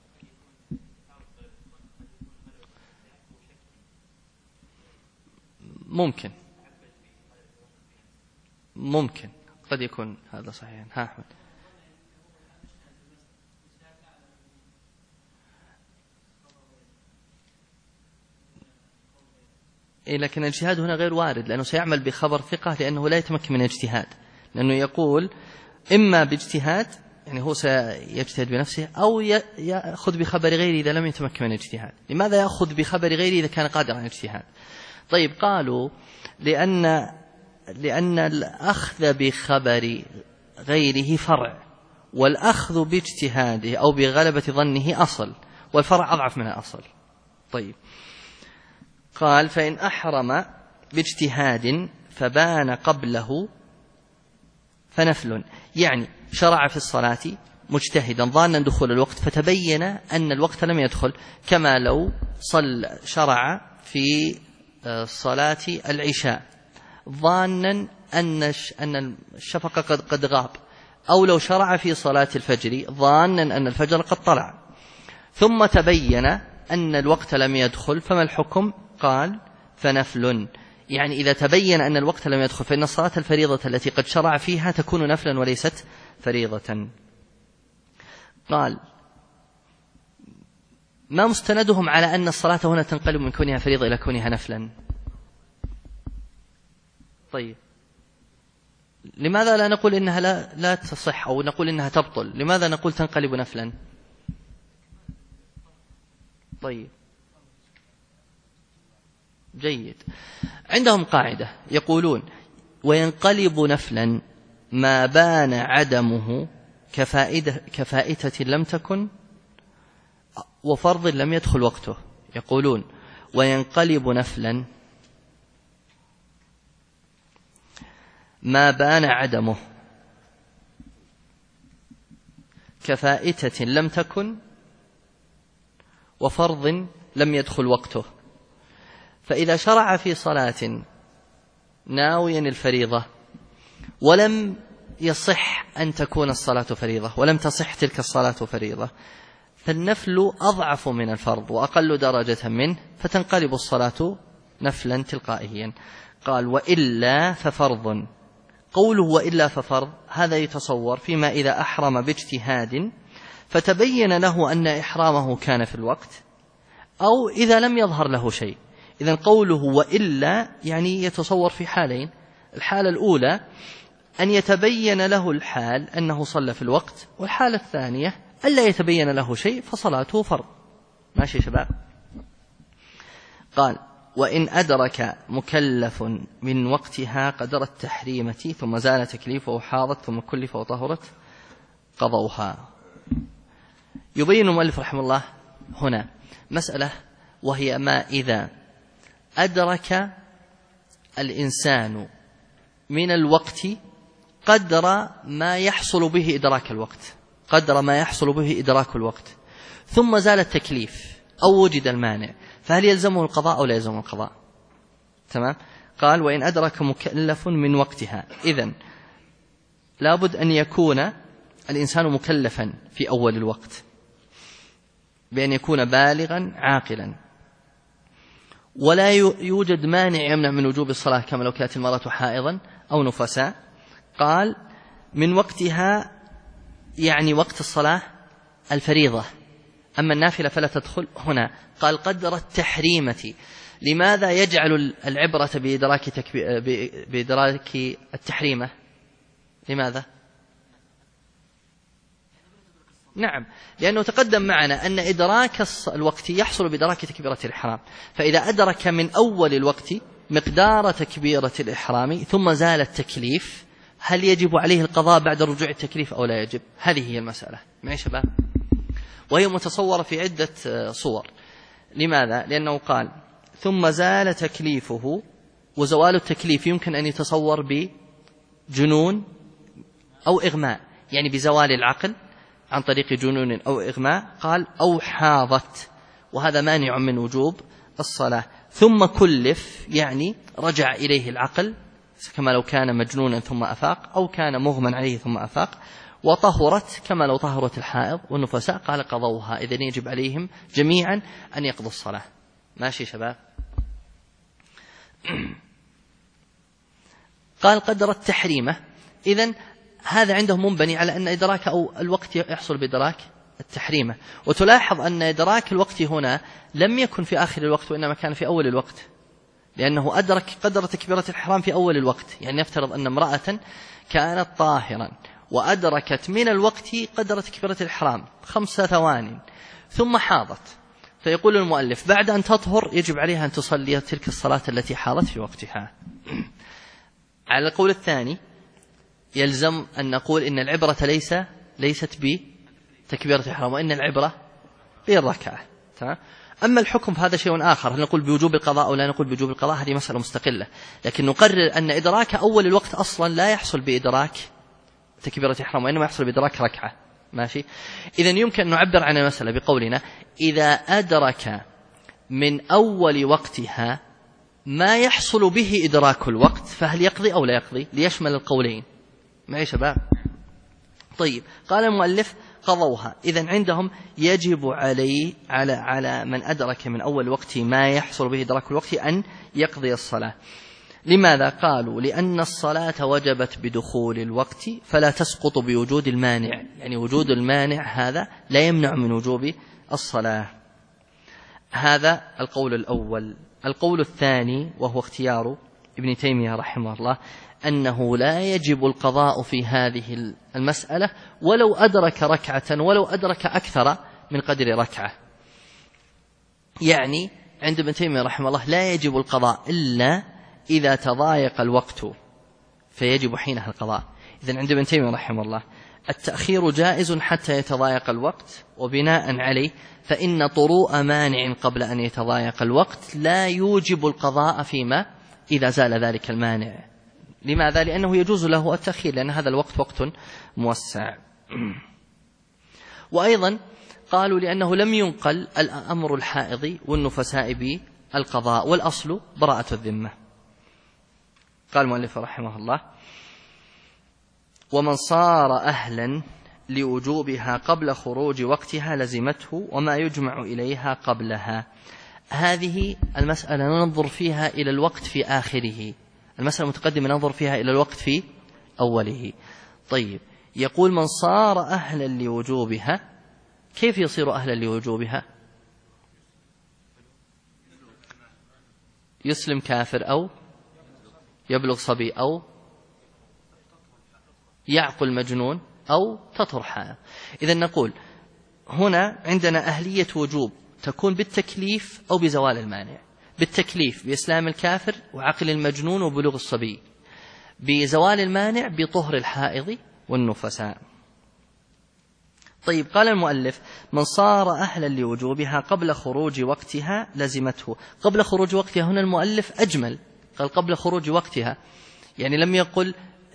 ممكن قد يكون هذا صحيح. ها أحمد. لكن الاجتهاد هنا غير وارد لأنه سيعمل بخبر ثقة لأنه لا يتمكن من الاجتهاد، لأنه يقول إما باجتهاد يعني هو سيجتهد بنفسه أو يأخذ بخبر غيره إذا لم يتمكن من الاجتهاد. لماذا يأخذ بخبر غيره إذا كان قادرا على الاجتهاد؟ طيب قالوا لأن الأخذ بخبر غيره فرع، والأخذ باجتهاده أو بغلبة ظنه أصل، والفرع أضعف من الأصل. طيب قال فإن أحرم باجتهاد فبان قبله فنفل، يعني شرع في الصلاة مجتهدا ظانا دخول الوقت فتبين أن الوقت لم يدخل، كما لو شرع في صلاة العشاء ظانا أن الشفق قد غاب، أو لو شرع في صلاة الفجر ظانا أن الفجر قد طلع، ثم تبين أن الوقت لم يدخل، فما الحكم؟ قال فنفل، يعني إذا تبين أن الوقت لم يدخل فإن الصلاة الفريضة التي قد شرع فيها تكون نفلا وليست فريضة. قال ما مستندهم على أن الصلاة هنا تنقلب من كونها فريضة إلى كونها نفلا؟ طيب لماذا لا نقول إنها لا تصح أو نقول إنها تبطل؟ لماذا نقول تنقلب نفلا؟ طيب جيد. عندهم قاعدة يقولون وينقلب نفلا ما بان عدمه كفائتة لم تكن وفرض لم يدخل وقته. يقولون وينقلب نفلا ما بان عدمه كفائتة لم تكن وفرض لم يدخل وقته. فإذا شرع في صلاة ناويا الفريضة ولم يصح أن تكون الصلاة فريضة ولم تصح تلك الصلاة فريضة، فالنفل أضعف من الفرض وأقل درجة منه، فتنقلب الصلاة نفلا تلقائيا. قال وإلا ففرض. قوله وإلا ففرض هذا يتصور فيما إذا أحرم باجتهاد فتبين له أن إحرامه كان في الوقت، أو إذا لم يظهر له شيء. إذن قوله وإلا يعني يتصور في حالين: الحالة الأولى أن يتبين له الحال أنه صلى في الوقت، والحالة الثانية ألا يتبين له شيء فصلاته فرض. ماشي شباب؟ قال وإن أدرك مكلف من وقتها قدر التحريمة ثم زال تكليفه حاضت ثم كلف وطهرت قضوها. يبين المؤلف رحمه الله هنا مسألة، وهي ما إذا أدرك الإنسان من الوقت قدر ما يحصل به إدراك الوقت، ثم زال التكليف أو وجد المانع، فهل يلزمه القضاء أو لا يلزمه القضاء؟ تمام. قال وإن أدرك مكلف من وقتها، إذن لابد أن يكون الإنسان مكلفا في أول الوقت بأن يكون بالغا عاقلا، ولا يوجد مانع يمنع من وجوب الصلاة كما لو كانت المرأة حائضا أو نفساء. قال من وقتها يعني وقت الصلاة الفريضة، أما النافلة فلا تدخل هنا. قال قدر التحريمة. لماذا يجعل العبرة بإدراك التحريمة؟ لماذا؟ نعم، لأنه تقدم معنا أن إدراك الوقت يحصل بإدراك تكبيرة الإحرام، فإذا أدرك من أول الوقت مقدار تكبيرة الإحرام ثم زال التكليف، هل يجب عليه القضاء بعد رجوع التكليف أو لا يجب؟ هذه هي المسألة معي شباب، وهي متصورة في عدة صور. لماذا؟ لأنه قال ثم زال تكليفه، وزوال التكليف يمكن أن يتصور بجنون أو إغماء، يعني بزوال العقل عن طريق جنون أو إغماء. قال أو حاضت، وهذا مانع من وجوب الصلاة. ثم كلف يعني رجع إليه العقل كما لو كان مجنونا ثم أفاق، أو كان مغمى عليه ثم أفاق. وطهرت كما لو طهرت الحائض والنفساء، قال قضوها. إذن يجب عليهم جميعا أن يقضوا الصلاة. ماشي شباب؟ قال قدر التحريمة. إذن هذا عندهم منبني على أن إدراك أو الوقت يحصل بإدراك التحريمة. وتلاحظ أن إدراك الوقت هنا لم يكن في آخر الوقت، وإنما كان في أول الوقت، لأنه أدرك قدر تكبيرة الإحرام في أول الوقت. يعني نفترض أن امرأة كانت طاهرا وأدركت من الوقت قدر تكبيرة الإحرام 5 ثوان ثم حاضت، فيقول المؤلف بعد أن تطهر يجب عليها أن تصلي تلك الصلاة التي حاضت في وقتها. على القول الثاني يلزم أن نقول إن العبرة ليست بتكبيرة الإحرام، وإن العبرة بالركعة. أما الحكم فهذا شيء آخر، هل نقول بوجوب القضاء أو لا نقول بوجوب القضاء، هذه مسألة مستقلة. لكن نقرر أن إدراك أول الوقت أصلا لا يحصل بإدراك تكبيرة الإحرام، وإنما يحصل بإدراك ركعة. ماشي؟ إذن يمكن أن نعبر عن المسألة بقولنا إذا أدرك من أول وقتها ما يحصل به إدراك الوقت فهل يقضي أو لا يقضي، ليشمل القولين. معي شباب؟ طيب، قال المؤلف قضوها. إذن عندهم يجب على من أدرك من أول وقت ما يحصل به إدراك الوقت أن يقضي الصلاة. لماذا؟ قالوا لأن الصلاة وجبت بدخول الوقت فلا تسقط بوجود المانع، يعني وجود المانع هذا لا يمنع من وجوب الصلاة. هذا القول الأول. القول الثاني وهو اختيار ابن تيمية رحمه الله أنه لا يجب القضاء في هذه المسألة ولو أدرك ركعة ولو أدرك أكثر من قدر ركعة. يعني عند ابن تيمية رحمه الله لا يجب القضاء إلا إذا تضايق الوقت فيجب حينها القضاء. إذن عند ابن تيمية رحمه الله التأخير جائز حتى يتضايق الوقت، وبناء عليه فإن طروء مانع قبل أن يتضايق الوقت لا يوجب القضاء فيما إذا زال ذلك المانع. لماذا؟ لأنه يجوز له التأخير، لأن هذا الوقت وقت موسع. وأيضا قالوا لأنه لم ينقل الأمر الحائض والنفساء بالقضاء، والأصل براءة الذمة. قال المؤلف رحمه الله ومن صار أهلا لوجوبها قبل خروج وقتها لزمته وما يجمع إليها قبلها. هذه المسألة ننظر فيها إلى الوقت في آخره، المسألة المتقدمة ننظر فيها إلى الوقت في أوله. طيب، يقول من صار أهلا لوجوبها، كيف يصير أهلا لوجوبها؟ يسلم كافر أو يبلغ صبي أو يعقل مجنون أو تطهر حائض. إذن نقول هنا عندنا أهلية وجوب تكون بالتكليف أو بزوال المانع. بالتكليف بإسلام الكافر وعقل المجنون وبلوغ الصبي، بزوال المانع بطهر الحائض والنفساء. طيب، قال المؤلف من صار أهلا لوجوبها قبل خروج وقتها لزمته. قبل خروج وقتها هنا المؤلف أجمل، قال قبل خروج وقتها، يعني لم يقل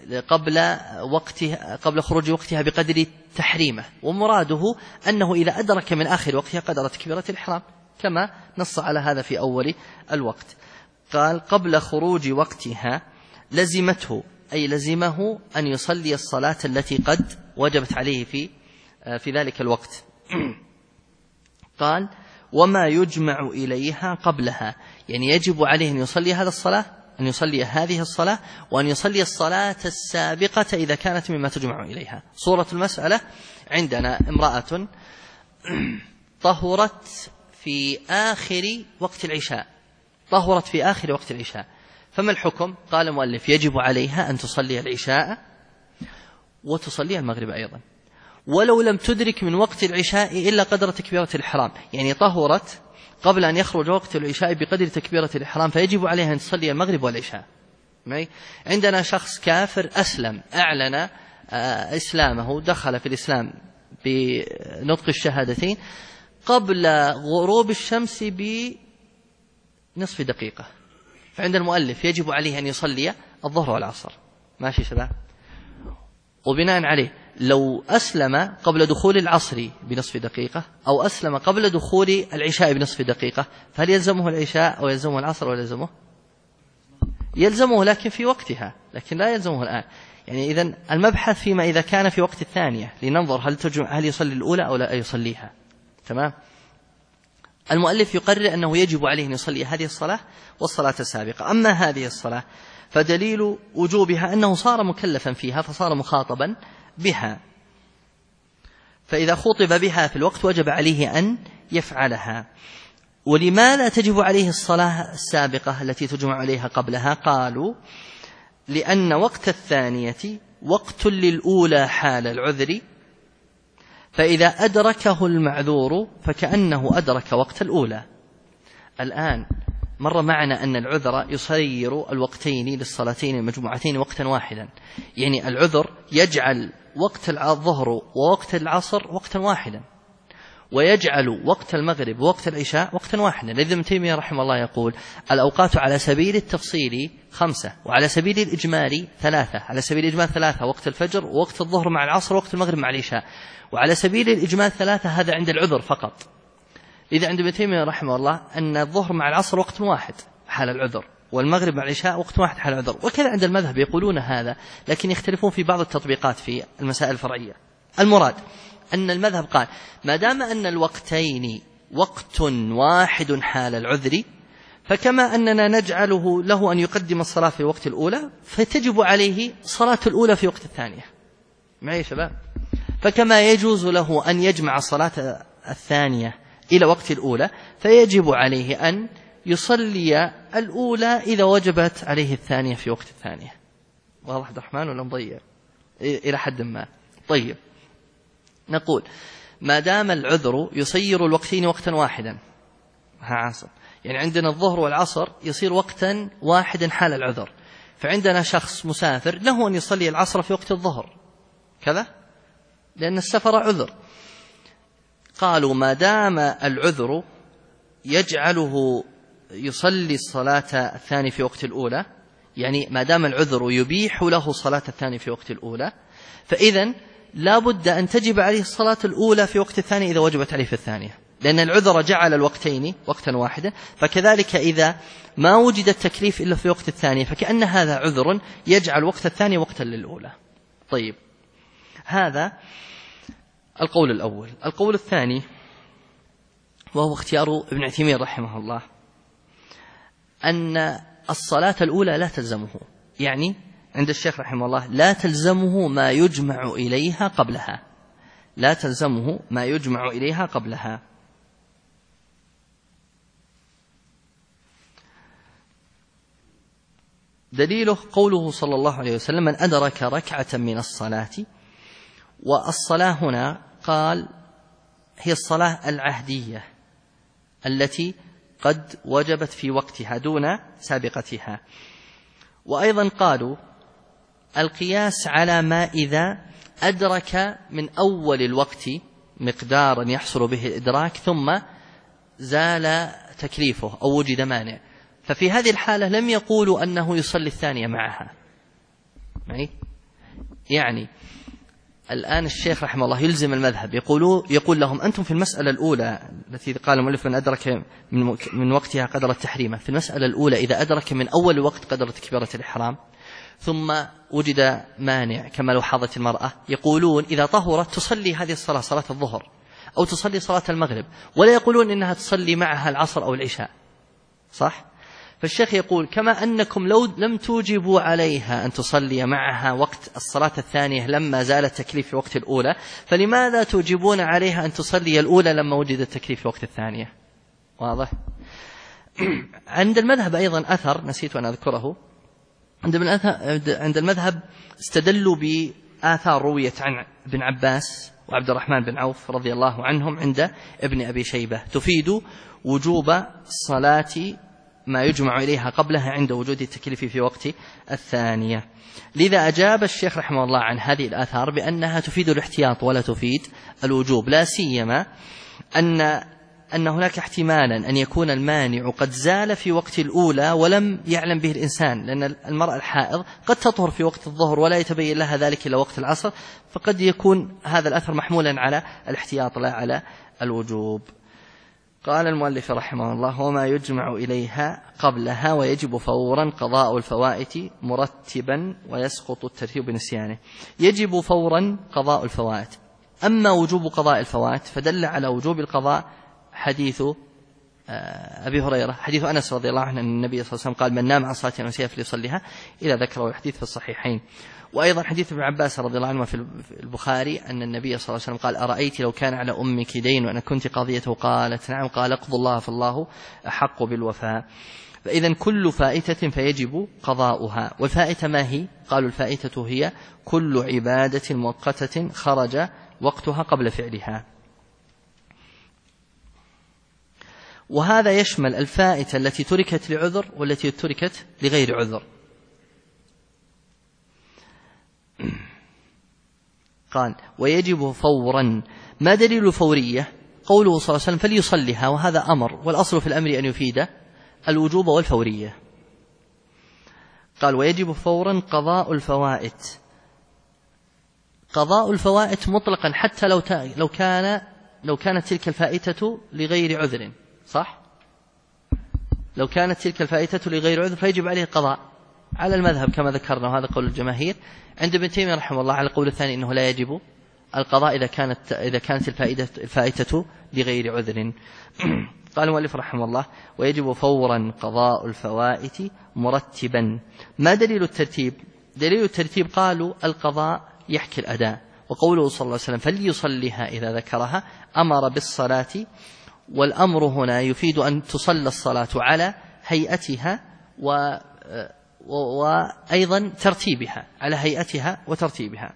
قبل خروج وقتها بقدر تحريمه، ومراده أنه إذا أدرك من آخر وقتها قدر تكبيرة الإحرام كما نص على هذا في أول الوقت. قال قبل خروج وقتها لزمته، أي لزمه أن يصلي الصلاة التي قد وجبت عليه في ذلك الوقت. قال وما يجمع إليها قبلها، يعني يجب عليه أن يصلي هذه الصلاة وأن يصلي الصلاة السابقة إذا كانت مما تجمع إليها. صورة المسألة: عندنا امرأة طهرت في آخر وقت العشاء، فما الحكم؟ قال المؤلف: يجب عليها أن تصلي العشاء وتصلي المغرب أيضا، ولو لم تدرك من وقت العشاء إلا قدر تكبيرة الإحرام، يعني طهرت قبل أن يخرج وقت العشاء بقدر تكبيرة الإحرام، فيجب عليها أن تصلي المغرب والعشاء. عندنا شخص كافر أسلم، أعلن إسلامه، دخل في الإسلام بنطق الشهادتين قبل غروب الشمس بنصف دقيقة، فعند المؤلف يجب عليه أن يصلي الظهر والعصر. ماشي شباب؟ وبناء عليه لو أسلم قبل دخول العصر بنصف دقيقة أو أسلم قبل دخول العشاء بنصف دقيقة، فهل يلزمه العشاء أو يلزمه العصر ولا يلزمه؟ يلزمه لكن في وقتها، لكن لا يلزمه الآن. يعني إذن المبحث فيما إذا كان في وقت الثانية، لننظر هل يصلي الأولى أو لا يصليها. تمام؟ المؤلف يقرر أنه يجب عليه أن يصلي هذه الصلاة والصلاة السابقة. أما هذه الصلاة فدليل وجوبها أنه صار مكلفا فيها، فصار مخاطبا بها، فإذا خطب بها في الوقت وجب عليه أن يفعلها. ولماذا تجب عليه الصلاة السابقة التي تجمع عليها قبلها؟ قالوا: لأن وقت الثانية وقت للأولى حال العذر، فإذا أدركه المعذور فكأنه أدرك وقت الأولى. الآن مر معنا أن العذر يصير الوقتين للصلاتين المجموعتين وقتا واحدا، يعني العذر يجعل وقت الظهر ووقت العصر وقتا واحدا، ويجعل وقت المغرب ووقت العشاء وقتا واحدا. لذا ابن تيمية رحمه الله يقول: الأوقات على سبيل التفصيل 5، وعلى سبيل الإجمال 3. على سبيل الإجمال 3: وقت الفجر ووقت الظهر مع العصر ووقت المغرب مع العشاء. وعلى سبيل الإجمال 3 هذا عند العذر فقط. إذا عند ابن تيمية رحمه الله أن الظهر مع العصر وقت واحد حال العذر، والمغرب مع العشاء وقت واحد حال العذر. وكذا عند المذهب يقولون هذا، لكن يختلفون في بعض التطبيقات في المسائل الفرعية. المراد أن المذهب قال: ما دام أن الوقتين وقت واحد حال العذر، فكما أننا نجعله له أن يقدم الصلاة في الوقت الأولى، فتجب عليه صلاة الأولى في وقت الثانية. معي يا شباب؟ فكما يجوز له أن يجمع صلاة الثانية إلى وقت الأولى، فيجب عليه أن يصلي الأولى إذا وجبت عليه الثانية في وقت الثانية. واضح عبد الرحمن ولا مضيع إلى حد ما؟ طيب، نقول ما دام العذر يصير الوقتين وقتا واحدا، عاصر، يعني عندنا الظهر والعصر يصير وقتا واحدا حال العذر، فعندنا شخص مسافر له أن يصلي العصر في وقت الظهر كذا، لأن السفر عذر. قالوا ما دام العذر يجعله يصلي الصلاة الثانية في وقت الأولى، يعني ما دام العذر يبيح له صلاة الثانية في وقت الأولى، فإذن لا بد أن تجب عليه الصلاة الأولى في وقت الثانية إذا وجبت عليه في الثانية، لأن العذر جعل الوقتين وقتا واحدا. فكذلك إذا ما وجد التكليف إلا في وقت الثانية، فكأن هذا عذر يجعل وقت الثانية وقتا للأولى. طيب، هذا القول الأول. القول الثاني وهو اختيار ابن عثيمين رحمه الله، أن الصلاة الأولى لا تلزمه، يعني عند الشيخ رحمه الله لا تلزمه ما يجمع إليها قبلها، لا تلزمه ما يجمع إليها قبلها. دليله قوله صلى الله عليه وسلم: من أدرك ركعة من الصلاة. والصلاة هنا قال هي الصلاة العهدية التي قد وجبت في وقتها دون سابقتها. وأيضا قالوا القياس على ما إذا أدرك من أول الوقت مقدارا يحصل به الإدراك ثم زال تكليفه أو وجد مانع، ففي هذه الحالة لم يقولوا أنه يصلي الثانية معها. يعني الآن الشيخ رحمه الله يلزم المذهب، يقول لهم أنتم في المسألة الأولى التي قال المؤلف من أدرك من وقتها قدر التحريم، في المسألة الأولى إذا أدرك من أول وقت قدر تكبيرة الإحرام ثم وجد مانع كما لو حاضت المرأة، يقولون إذا طهرت تصلي هذه الصلاة صلاة الظهر أو تصلي صلاة المغرب، ولا يقولون إنها تصلي معها العصر أو العشاء، صح؟ فالشيخ يقول كما أنكم لو لم توجبوا عليها أن تصلي معها وقت الصلاة الثانية لما زال التكليف في وقت الأولى، فلماذا توجبون عليها أن تصلي الأولى لما وجد التكليف في وقت الثانية؟ واضح؟ عند المذهب أيضا أثر نسيت أن أذكره، عند المذهب استدلوا بآثار رويت عن ابن عباس وعبد الرحمن بن عوف رضي الله عنهم عند ابن أبي شيبة تفيد وجوب صلاة ما يجمع إليها قبلها عند وجود التكليف في وقت الثانية. لذا أجاب الشيخ رحمه الله عن هذه الآثار بأنها تفيد الاحتياط ولا تفيد الوجوب، لا سيما أن هناك احتمالا أن يكون المانع قد زال في وقت الأولى ولم يعلم به الإنسان، لأن المرأة الحائض قد تطهر في وقت الظهر ولا يتبين لها ذلك إلا وقت العصر، فقد يكون هذا الأثر محمولا على الاحتياط لا على الوجوب. قال المؤلف رحمه الله وما يجمع إليها قبلها ويجب فورا قضاء الفوائت مرتبا ويسقط الترتيب بنسيانه. يجب فورا قضاء الفوائت. أما وجوب قضاء الفوائت فدل على وجوب القضاء حديث أبي هريرة، حديث أنس رضي الله عنه أن النبي صلى الله عليه وسلم قال من نام عن صلاة نسيها فليصليها إلى ذكره الحديث في الصحيحين. وأيضا حديث ابن عباس رضي الله عنه في البخاري أن النبي صلى الله عليه وسلم قال أرأيت لو كان على أمك دين وأنا كنت قاضيته؟ قالت نعم. قال اقضوا الله فالله أحق بالوفاء. فإذا كل فائتة فيجب قضاؤها. والفائتة ما هي؟ قالوا الفائتة هي كل عبادة مؤقتة خرج وقتها قبل فعلها، وهذا يشمل الفائتة التي تركت لعذر والتي تركت لغير عذر. قال ويجب فورا. ما دليل الفورية؟ قوله صلى الله عليه وسلم فليصلها، وهذا أمر، والأصل في الأمر أن يفيد الوجوب والفورية. قال ويجب فورا قضاء الفوائت. قضاء الفوائت مطلقا حتى لو كانت تلك الفائتة لغير عذر، صح؟ لو كانت تلك الفائتة لغير عذر فيجب عليه القضاء على المذهب كما ذكرنا، وهذا قول الجماهير. عند ابن تيمية رحمه الله على القول الثاني أنه لا يجب القضاء إذا كانت الفائتة لغير عذر. قال المؤلف رحمه الله ويجب فورا قضاء الفوائت مرتبا. ما دليل الترتيب؟ دليل الترتيب قالوا القضاء يحكي الأداء، وقوله صلى الله عليه وسلم فليصليها إذا ذكرها أمر بالصلاة، والأمر هنا يفيد أن تصلى الصلاة على هيئتها وأيضا ترتيبها، على هيئتها وترتيبها.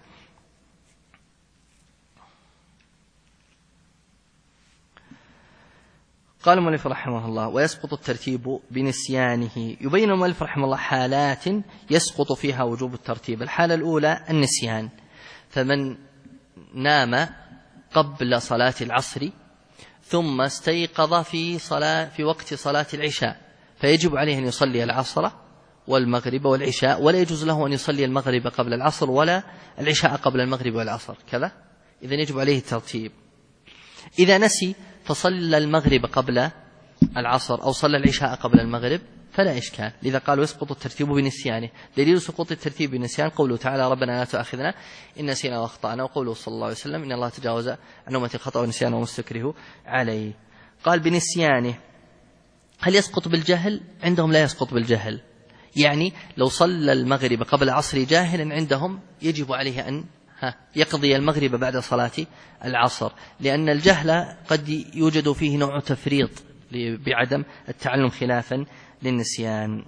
قال المؤلف رحمه الله ويسقط الترتيب بنسيانه. يبين المؤلف رحمه الله حالات يسقط فيها وجوب الترتيب. الحالة الأولى النسيان، فمن نام قبل صلاة العصر ثم استيقظ في وقت صلاة العشاء فيجب عليه أن يصلي العصر والمغرب والعشاء، ولا يجوز له أن يصلي المغرب قبل العصر ولا العشاء قبل المغرب والعصر كذا، إذن يجب عليه الترتيب. إذا نسي فصلى المغرب قبل العصر أو صلى العشاء قبل المغرب فلا إشكال. لذا قالوا يسقط الترتيب بنسيانه. دليل سقوط الترتيب بالنسيان قوله تعالى ربنا لا تؤاخذنا إن نسينا وأخطأنا، وقوله صلى الله عليه وسلم إن الله تجاوز عن أمتي الخطأ والنسيان وما استكرهوا عليه. قال بنسيانه. هل يسقط بالجهل؟ عندهم لا يسقط بالجهل، يعني لو صلى المغرب قبل العصر جاهلا عندهم يجب عليه أن يقضي المغرب بعد صلاة العصر، لأن الجهل قد يوجد فيه نوع تفريط بعدم التعلم خلافا للنسيان.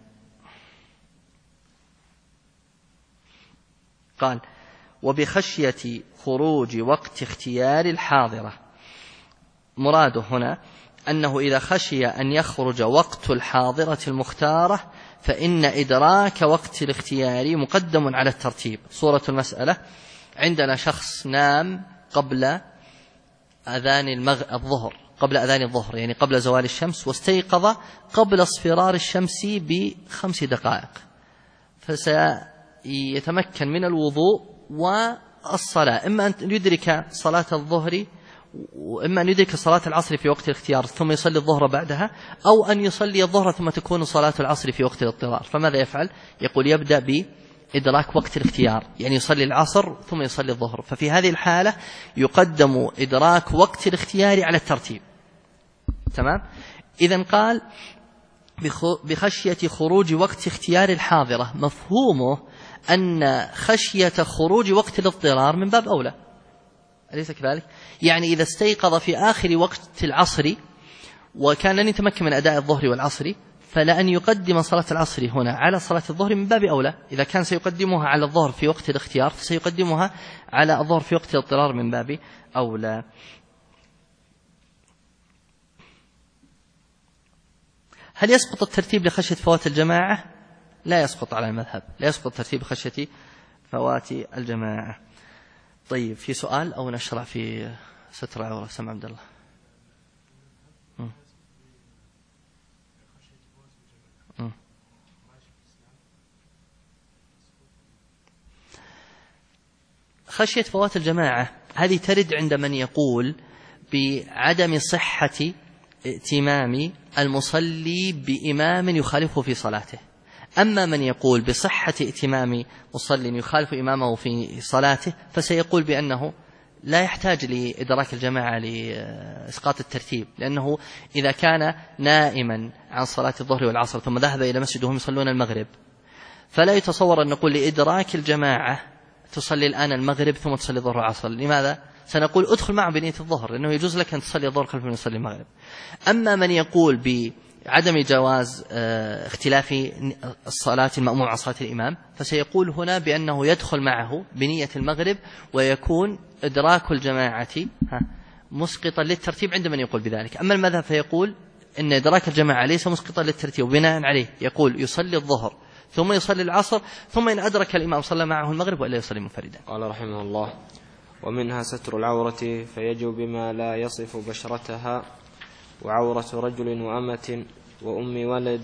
قال وبخشية خروج وقت اختيار الحاضرة. مراده هنا أنه إذا خشي أن يخرج وقت الحاضرة المختارة فإن إدراك وقت الاختيار مقدم على الترتيب. صورة المسألة: عندنا شخص نام قبل أذان الظهر، قبل أذان الظهر يعني قبل زوال الشمس، واستيقظ قبل اصفرار الشمس ب5 دقائق، فسيتمكن من الوضوء الصلاة إما أن يدرك صلاة الظهر وإما أن يدرك صلاة العصر في وقت الاختيار ثم يصلي الظهر بعدها، أو أن يصلي الظهر ثم تكون صلاة العصر في وقت الاضطرار. فماذا يفعل؟ يقول يبدأ بإدراك وقت الاختيار، يعني يصلي العصر ثم يصلي الظهر. ففي هذه الحالة يقدم إدراك وقت الاختيار على الترتيب. تمام؟ إذن قال بخشية خروج وقت اختيار الحاضرة، مفهومه أن خشية خروج وقت الاضطرار من باب أولى، أليس كذلك؟ يعني إذا استيقظ في آخر وقت العصر وكان لن يتمكن من أداء الظهر والعصر، فلأن يقدم صلاة العصر هنا على صلاة الظهر من باب أولى. إذا كان سيقدمها على الظهر في وقت الاختيار فسيقدمها على الظهر في وقت الاضطرار من باب أولى. هل يسقط الترتيب لخشية فوات الجماعة؟ لا يسقط على المذهب، لا يسقط الترتيب لخشية فوات الجماعة. طيب، في سؤال أو نشرع في ستر العورة؟ سمع عبد الله. خشية فوات الجماعة هذه ترد عند من يقول بعدم صحة ائتمام المصلي بإمام يخالفه في صلاته. أما من يقول بصحة ائتمام مصلي يخالف إمامه في صلاته فسيقول بأنه لا يحتاج لإدراك الجماعة لإسقاط الترتيب، لأنه إذا كان نائما عن صلاة الظهر والعصر ثم ذهب إلى مسجد وهم يصلون المغرب، فلا يتصور أن نقول لإدراك الجماعة تصلي الآن المغرب ثم تصلي الظهر والعصر. لماذا؟ سنقول ادخل معه بنية الظهر، لأنه يجوز لك أن تصلي الظهر خلف من يصلي المغرب. أما من يقول بعدم جواز اختلاف الصلاة المأموم عن صلاة الإمام فسيقول هنا بأنه يدخل معه بنية المغرب ويكون إدراك الجماعة مسقطا للترتيب عند من يقول بذلك. أما المذهب فيقول إن إدراك الجماعة ليس مسقطا للترتيب، وبناء عليه يقول يصلي الظهر ثم يصلي العصر، ثم إن أدرك الإمام صلى معه المغرب وإلا يصلي منفردا. قال رحمه الله: ومنها ستر العورة فيجب بما لا يصف بشرتها، وعورة رجل وأمة وأم ولد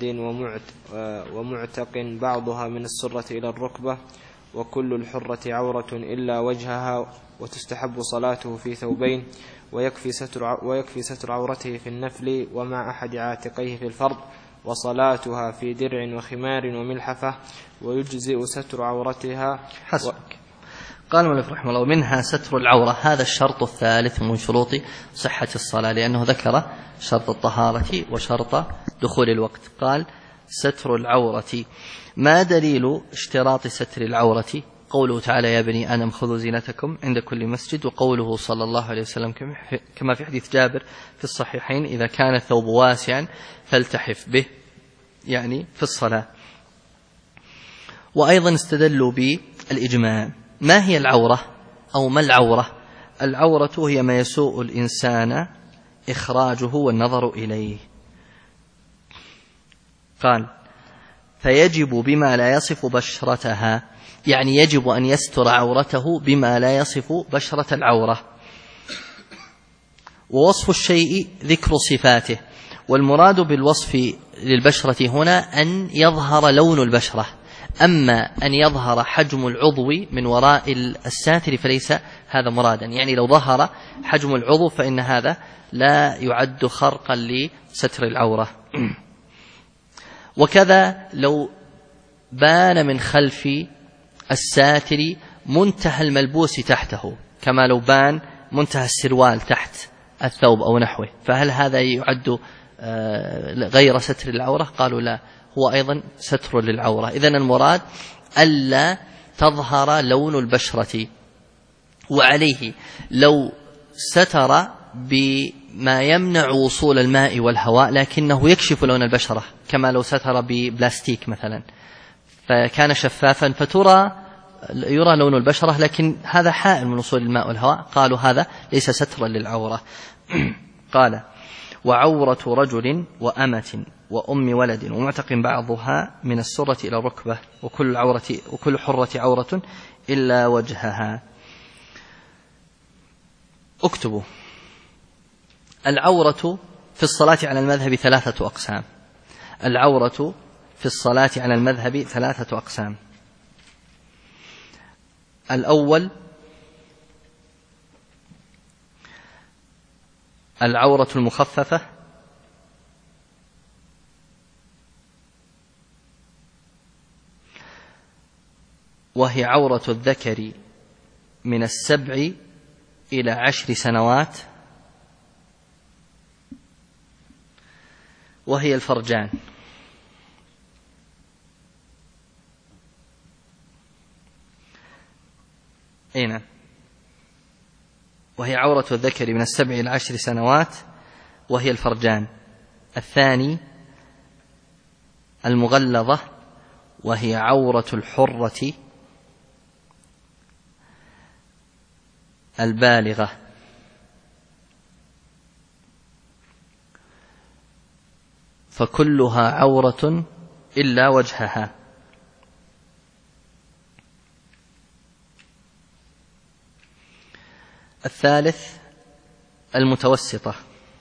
ومعتق بعضها من السرة إلى الركبة، وكل الحرة عورة إلا وجهها، وتستحب صلاته في ثوبين، ويكفي ستر عورته في النفل ومع أحد عاتقيه في الفرض، وصلاتها في درع وخمار وملحفة، ويجزئ ستر عورتها. حسبك. قال المؤلف رحمه الله: منها ستر العورة، هذا الشرط الثالث من شروط صحة الصلاة، لأنه ذكر شرط الطهارة وشرط دخول الوقت. قال: ستر العورة. ما دليل اشتراط ستر العورة؟ قوله تعالى: يا بني آدم خذوا زينتكم عند كل مسجد، وقوله صلى الله عليه وسلم كما في حديث جابر في الصحيحين: إذا كان الثوب واسعا فالتحف به، يعني في الصلاة. وأيضا استدلوا بالإجماع. ما هي العورة أو ما العورة؟ العورة هي ما يسوء الإنسان إخراجه والنظر إليه. قال: فيجب بما لا يصف بشرتها، يعني يجب أن يستر عورته بما لا يصف بشرة العورة. ووصف الشيء ذكر صفاته، والمراد بالوصف للبشرة هنا أن يظهر لون البشرة، أما أن يظهر حجم العضو من وراء الساتر فليس هذا مرادا. يعني لو ظهر حجم العضو فإن هذا لا يعد خرقا لستر العورة. وكذا لو بان من خلف الساتر منتهى الملبوس تحته، كما لو بان منتهى السروال تحت الثوب أو نحوه، فهل هذا يعد غير ستر العورة؟ قالوا لا، هو أيضا ستر للعورة. إذن المراد ألا تظهر لون البشرة. وعليه لو ستر بما يمنع وصول الماء والهواء لكنه يكشف لون البشرة، كما لو ستر ببلاستيك مثلا فكان شفافا يرى لون البشرة لكن هذا حائل من وصول الماء والهواء، قالوا هذا ليس سترا للعورة. قال: وعورة رجل وأمة وأم ولد ومعتق بعضها من السرة إلى الركبة، وكل حرة عورة إلا وجهها. اكتبوا: العورة في الصلاة على المذهب 3 أقسام. العورة في الصلاة على المذهب 3 أقسام. الأول العورة المخففة وهي عورة الذكر من 7 إلى 10 سنوات، وهي الفرجان. نعم، وهي عورة الذكر من 7 إلى 10 سنوات وهي الفرجان. الثاني المغلظة وهي عورة الحرة البالغة، فكلها عورة إلا وجهها. الثالث المتوسطة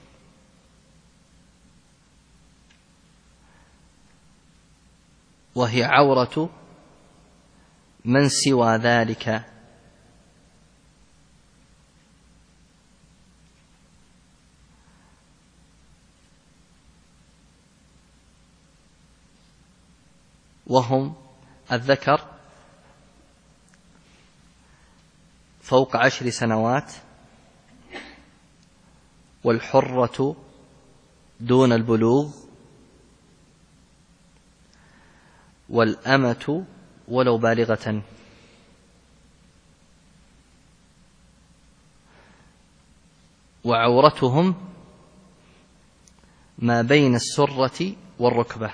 وهي عورة من سوى ذلك، وهم الذكر فوق 10 سنوات، والحرة دون البلوغ، والأمة ولو بالغة. وعورتهم ما بين السرة والركبة.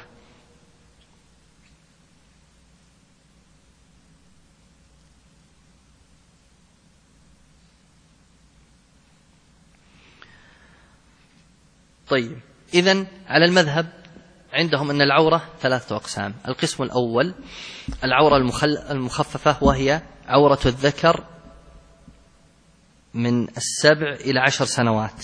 طيب، إذن على المذهب عندهم أن العورة 3 أقسام. القسم الأول العورة المخففة، وهي عورة الذكر من 7 إلى 10 سنوات،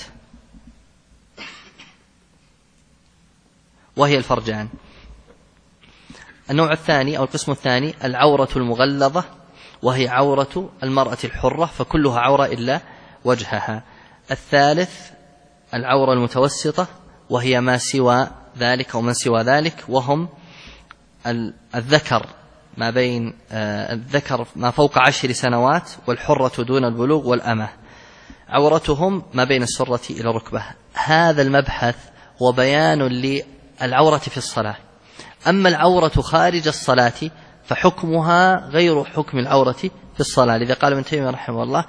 وهي الفرجان. النوع الثاني أو القسم الثاني العورة المغلظة، وهي عورة المرأة الحرة، فكلها عورة إلا وجهها. الثالث العورة المتوسطة، وهي ما سوى ذلك أو من سوى ذلك، وهم الذكر ما بين الذكر ما فوق 10 سنوات، والحرة دون البلوغ، والأمة عورتهم ما بين السرة إلى الركبة. هذا المبحث هو بيان للعورة في الصلاة. أما العورة خارج الصلاة فحكمها غير حكم العورة في الصلاة. لذا قال ابن تيمية رحمه الله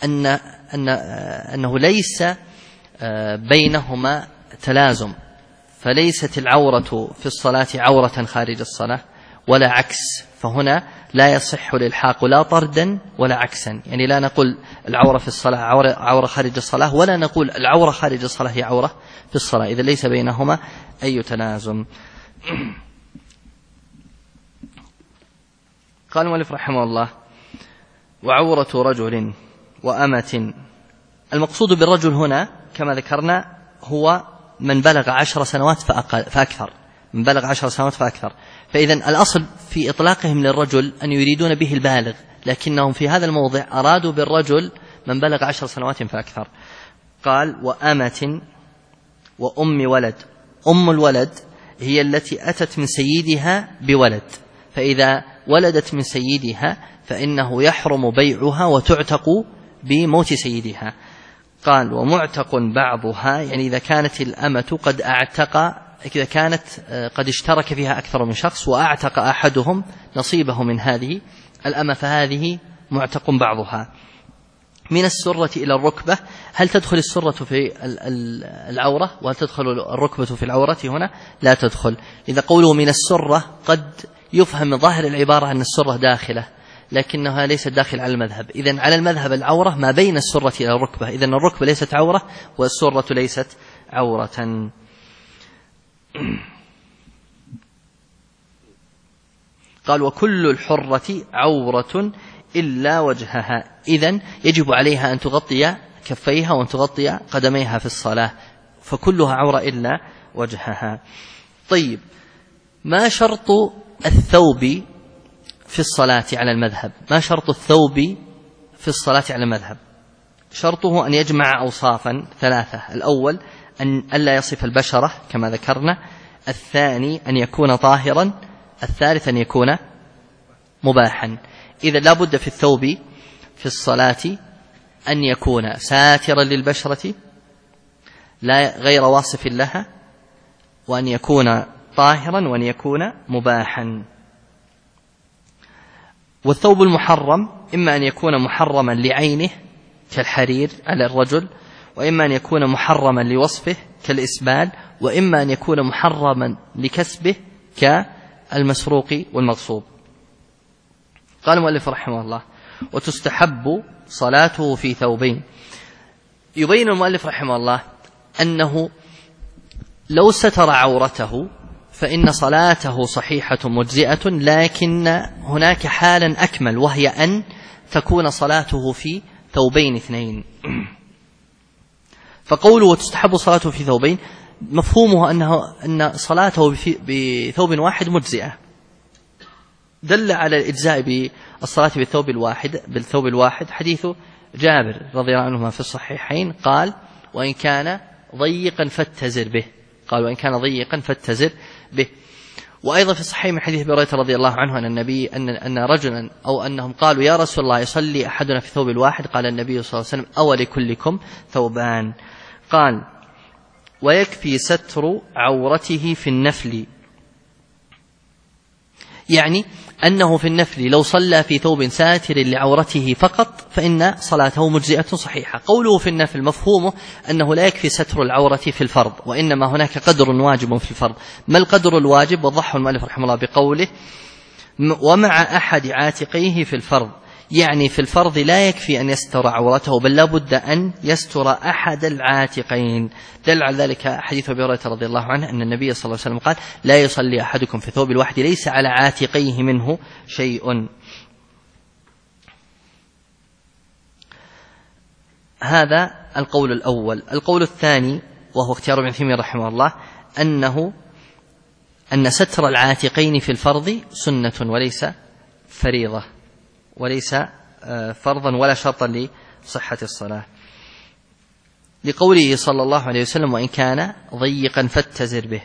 أنه ليس بينهما تلازم، فليست العورة في الصلاة عورة خارج الصلاة ولا عكس، فهنا لا يصح الإلحاق لا طردا ولا عكسا. يعني لا نقول العورة في الصلاة عورة خارج الصلاة، ولا نقول العورة خارج الصلاة هي عورة في الصلاة، إذا ليس بينهما أي تلازم. قال المؤلف رحمه الله: وعورة رجل وأمة. المقصود بالرجل هنا كما ذكرنا هو من بلغ 10 سنوات فأكثر، من بلغ 10 سنوات فأكثر. فإذن الأصل في إطلاقهم للرجل أن يريدون به البالغ، لكنهم في هذا الموضع أرادوا بالرجل من بلغ 10 سنوات فأكثر. قال: وأمة وأم ولد. أم الولد هي التي أتت من سيدها بولد، فإذا ولدت من سيدها فإنه يحرم بيعها وتعتق بموت سيدها. قال: ومعتق بعضها، يعني إذا كانت الأمة قد أعتق، إذا كانت قد اشترك فيها أكثر من شخص وأعتق أحدهم نصيبه من هذه الأمة، فهذه معتق بعضها. من السرة إلى الركبة، هل تدخل السرة في العورة وهل تدخل الركبة في العورة؟ هنا لا تدخل. إذا قوله من السرة قد يفهم من ظاهر العبارة أن السرة داخلة، لكنها ليست داخل على المذهب. إذن على المذهب العورة ما بين السرة إلى الركبة، إذن الركبة ليست عورة والسرة ليست عورة. قال: وكل الحرة عورة إلا وجهها. إذن يجب عليها أن تغطي كفيها وأن تغطي قدميها في الصلاة، فكلها عورة إلا وجهها. طيب، ما شرط الثوب في الصلاة على المذهب؟ ما شرط الثوب في الصلاة على المذهب؟ شرطه أن يجمع أوصافا ثلاثة: الأول أن ألا يصف البشرة كما ذكرنا، الثاني أن يكون طاهرا، الثالث أن يكون مباحا. إذا لا بد في الثوب في الصلاة أن يكون ساترا للبشرة لا غير واصف لها، وأن يكون طاهرا، وأن يكون مباحا. والثوب المحرم إما أن يكون محرما لعينه كالحرير على الرجل، وإما أن يكون محرما لوصفه كالإسبال، وإما أن يكون محرما لكسبه كالمسروق والمغصوب. قال المؤلف رحمه الله: وتستحب صلاته في ثوبين. يبين المؤلف رحمه الله أنه لو ستر عورته فإن صلاته صحيحة مجزئة، لكن هناك حالا أكمل، وهي أن تكون صلاته في ثوبين اثنين. فقوله وتستحب صلاته في ثوبين مفهومه أن صلاته بثوب واحد مجزئة، دل على الإجزاء بالصلاة بالثوب الواحد حديث جابر رضي الله عنهما في الصحيحين قال: وإن كان ضيقا فاتزر به. قال: وإن كان ضيقا فاتزر به. وأيضا في الصحيح من حديث أبي هريرة رضي الله عنه أن النبي أن رجلا أو أنهم قالوا: يا رسول الله يصلي أحدنا في ثوب الواحد؟ قال النبي صلى الله عليه وسلم: أو لكلكم ثوبان. قال: ويكفي ستر عورته في النفل، يعني أنه في النفل لو صلى في ثوب ساتر لعورته فقط فإن صلاته مجزئة صحيحة. قوله في النفل مفهومه أنه لا يكفي ستر العورة في الفرض، وإنما هناك قدر واجب في الفرض. ما القدر الواجب؟ وضحه المؤلف رحمه الله بقوله: ومع أحد عاتقيه في الفرض، يعني في الفرض لا يكفي أن يستر عورته، بل لا بد أن يستر أحد العاتقين. دل على ذلك حديث أبي هريرة رضي الله عنه أن النبي صلى الله عليه وسلم قال: لا يصلي أحدكم في ثوب الواحد ليس على عاتقيه منه شيء. هذا القول الأول. القول الثاني وهو اختيار ابن تيمية رحمه الله أن ستر العاتقين في الفرض سنة وليس فريضة، وليس فرضا ولا شرطا لصحة الصلاة، لقوله صلى الله عليه وسلم: وإن كان ضيقا فاتزر به.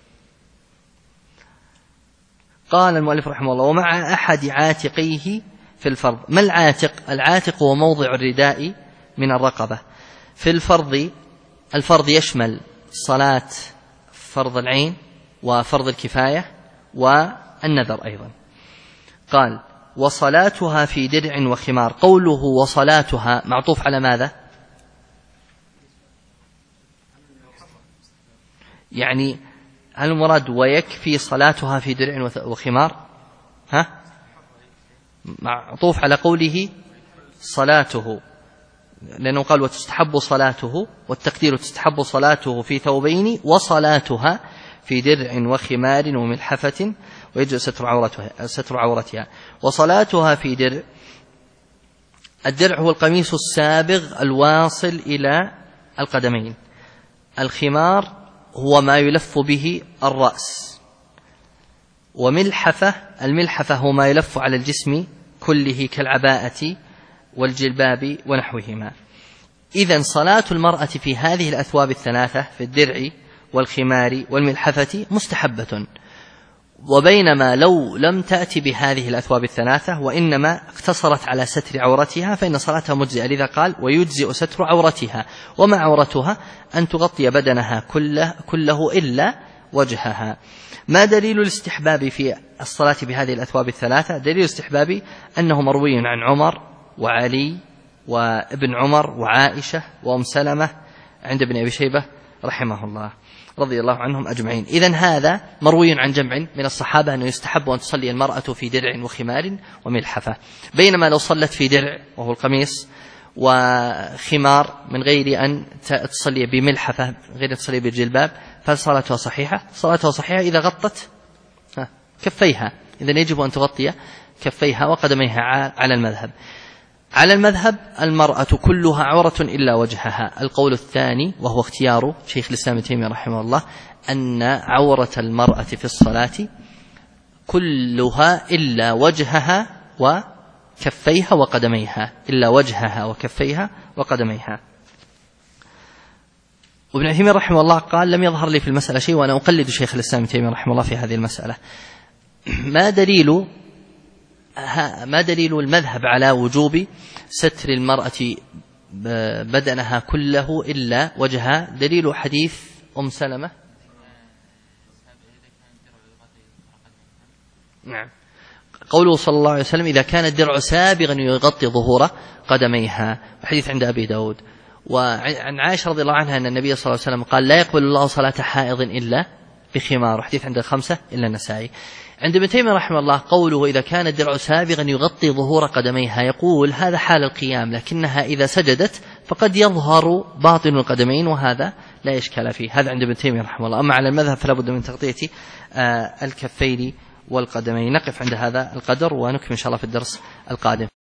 قال المؤلف رحمه الله: ومع أحد عاتقيه في الفرض. ما العاتق؟ العاتق هو موضع الرداء من الرقبة. في الفرض يشمل صلاة فرض العين وفرض الكفاية والنذر أيضا. قال: وصلاتها في درع وخمار. قوله وصلاتها معطوف على ماذا؟ يعني هل المراد ويكفي صلاتها في درع وخمار؟ معطوف على قوله صلاته، لأنه قال وتستحب صلاته، والتقدير تستحب صلاته في ثوبين وصلاتها في درع وخمار وملحفة ويجوز ستر عورتها. وصلاتها في درع، الدرع هو القميص السابغ الواصل إلى القدمين. الخمار هو ما يلف به الرأس. وملحفة، الملحفة هو ما يلف على الجسم كله كالعباءة والجلباب ونحوهما. إذن صلاة المرأة في هذه الأثواب الثلاثة في الدرع والخمار والملحفة مستحبة، وبينما لو لم تأتي بهذه الأثواب الثلاثة وإنما اقتصرت على ستر عورتها فإن صلاتها مجزئة. لذا قال: ويجزئ ستر عورتها. ومع عورتها أن تغطي بدنها كله إلا وجهها. ما دليل الاستحباب في الصلاة بهذه الأثواب الثلاثة؟ دليل الاستحباب أنه مروي عن عمر وعلي وابن عمر وعائشة وأم سلمة عند ابن أبي شيبة رحمه الله رضي الله عنهم أجمعين. إذن هذا مروي عن جمع من الصحابة أنه يستحب أن تصلي المرأة في درع وخمار وملحفة، بينما لو صلت في درع وهو القميص وخمار من غير أن تصلي بملحفة، غير أن تصلي بالجلباب، فصلاتها صحيحة. صلاتها صحيحة إذا غطت كفيها، إذن يجب أن تغطي كفيها وقدميها على المذهب المرأة كلها عورة إلا وجهها. القول الثاني وهو اختيار شيخ الإسلام ابن تيمية رحمه الله أن عورة المرأة في الصلاة كلها إلا وجهها كفيها وقدميها، إلا وجهها وكفيها وقدميها. وابن عثيمين رحمه الله قال: لم يظهر لي في المسألة شيء وأنا أقلد شيخ الإسلام ابن تيمية رحمه الله في هذه المسألة. ما دليل المذهب على وجوب ستر المرأة بدنها كله إلا وجهها؟ دليل حديث أم سلمة، نعم، قوله صلى الله عليه وسلم: إذا كان الدرع سابغا يغطي ظهور قدميها، حديث عند أبي داود. وعن عائشة رضي الله عنها أن النبي صلى الله عليه وسلم قال: لا يقبل الله صلاة حائض إلا بخمار، حديث عند الخمسة إلا النسائي. عند ابن تيمية رحمه الله قوله: إذا كان الدرع سابغا يغطي ظهور قدميها، يقول هذا حال القيام، لكنها إذا سجدت فقد يظهر باطن القدمين، وهذا لا إشكال فيه. هذا عند ابن تيمية رحمه الله. أما على المذهب فلا بد من تغطية الكفين والقدمين. نقف عند هذا القدر ونكمل إن شاء الله في الدرس القادم.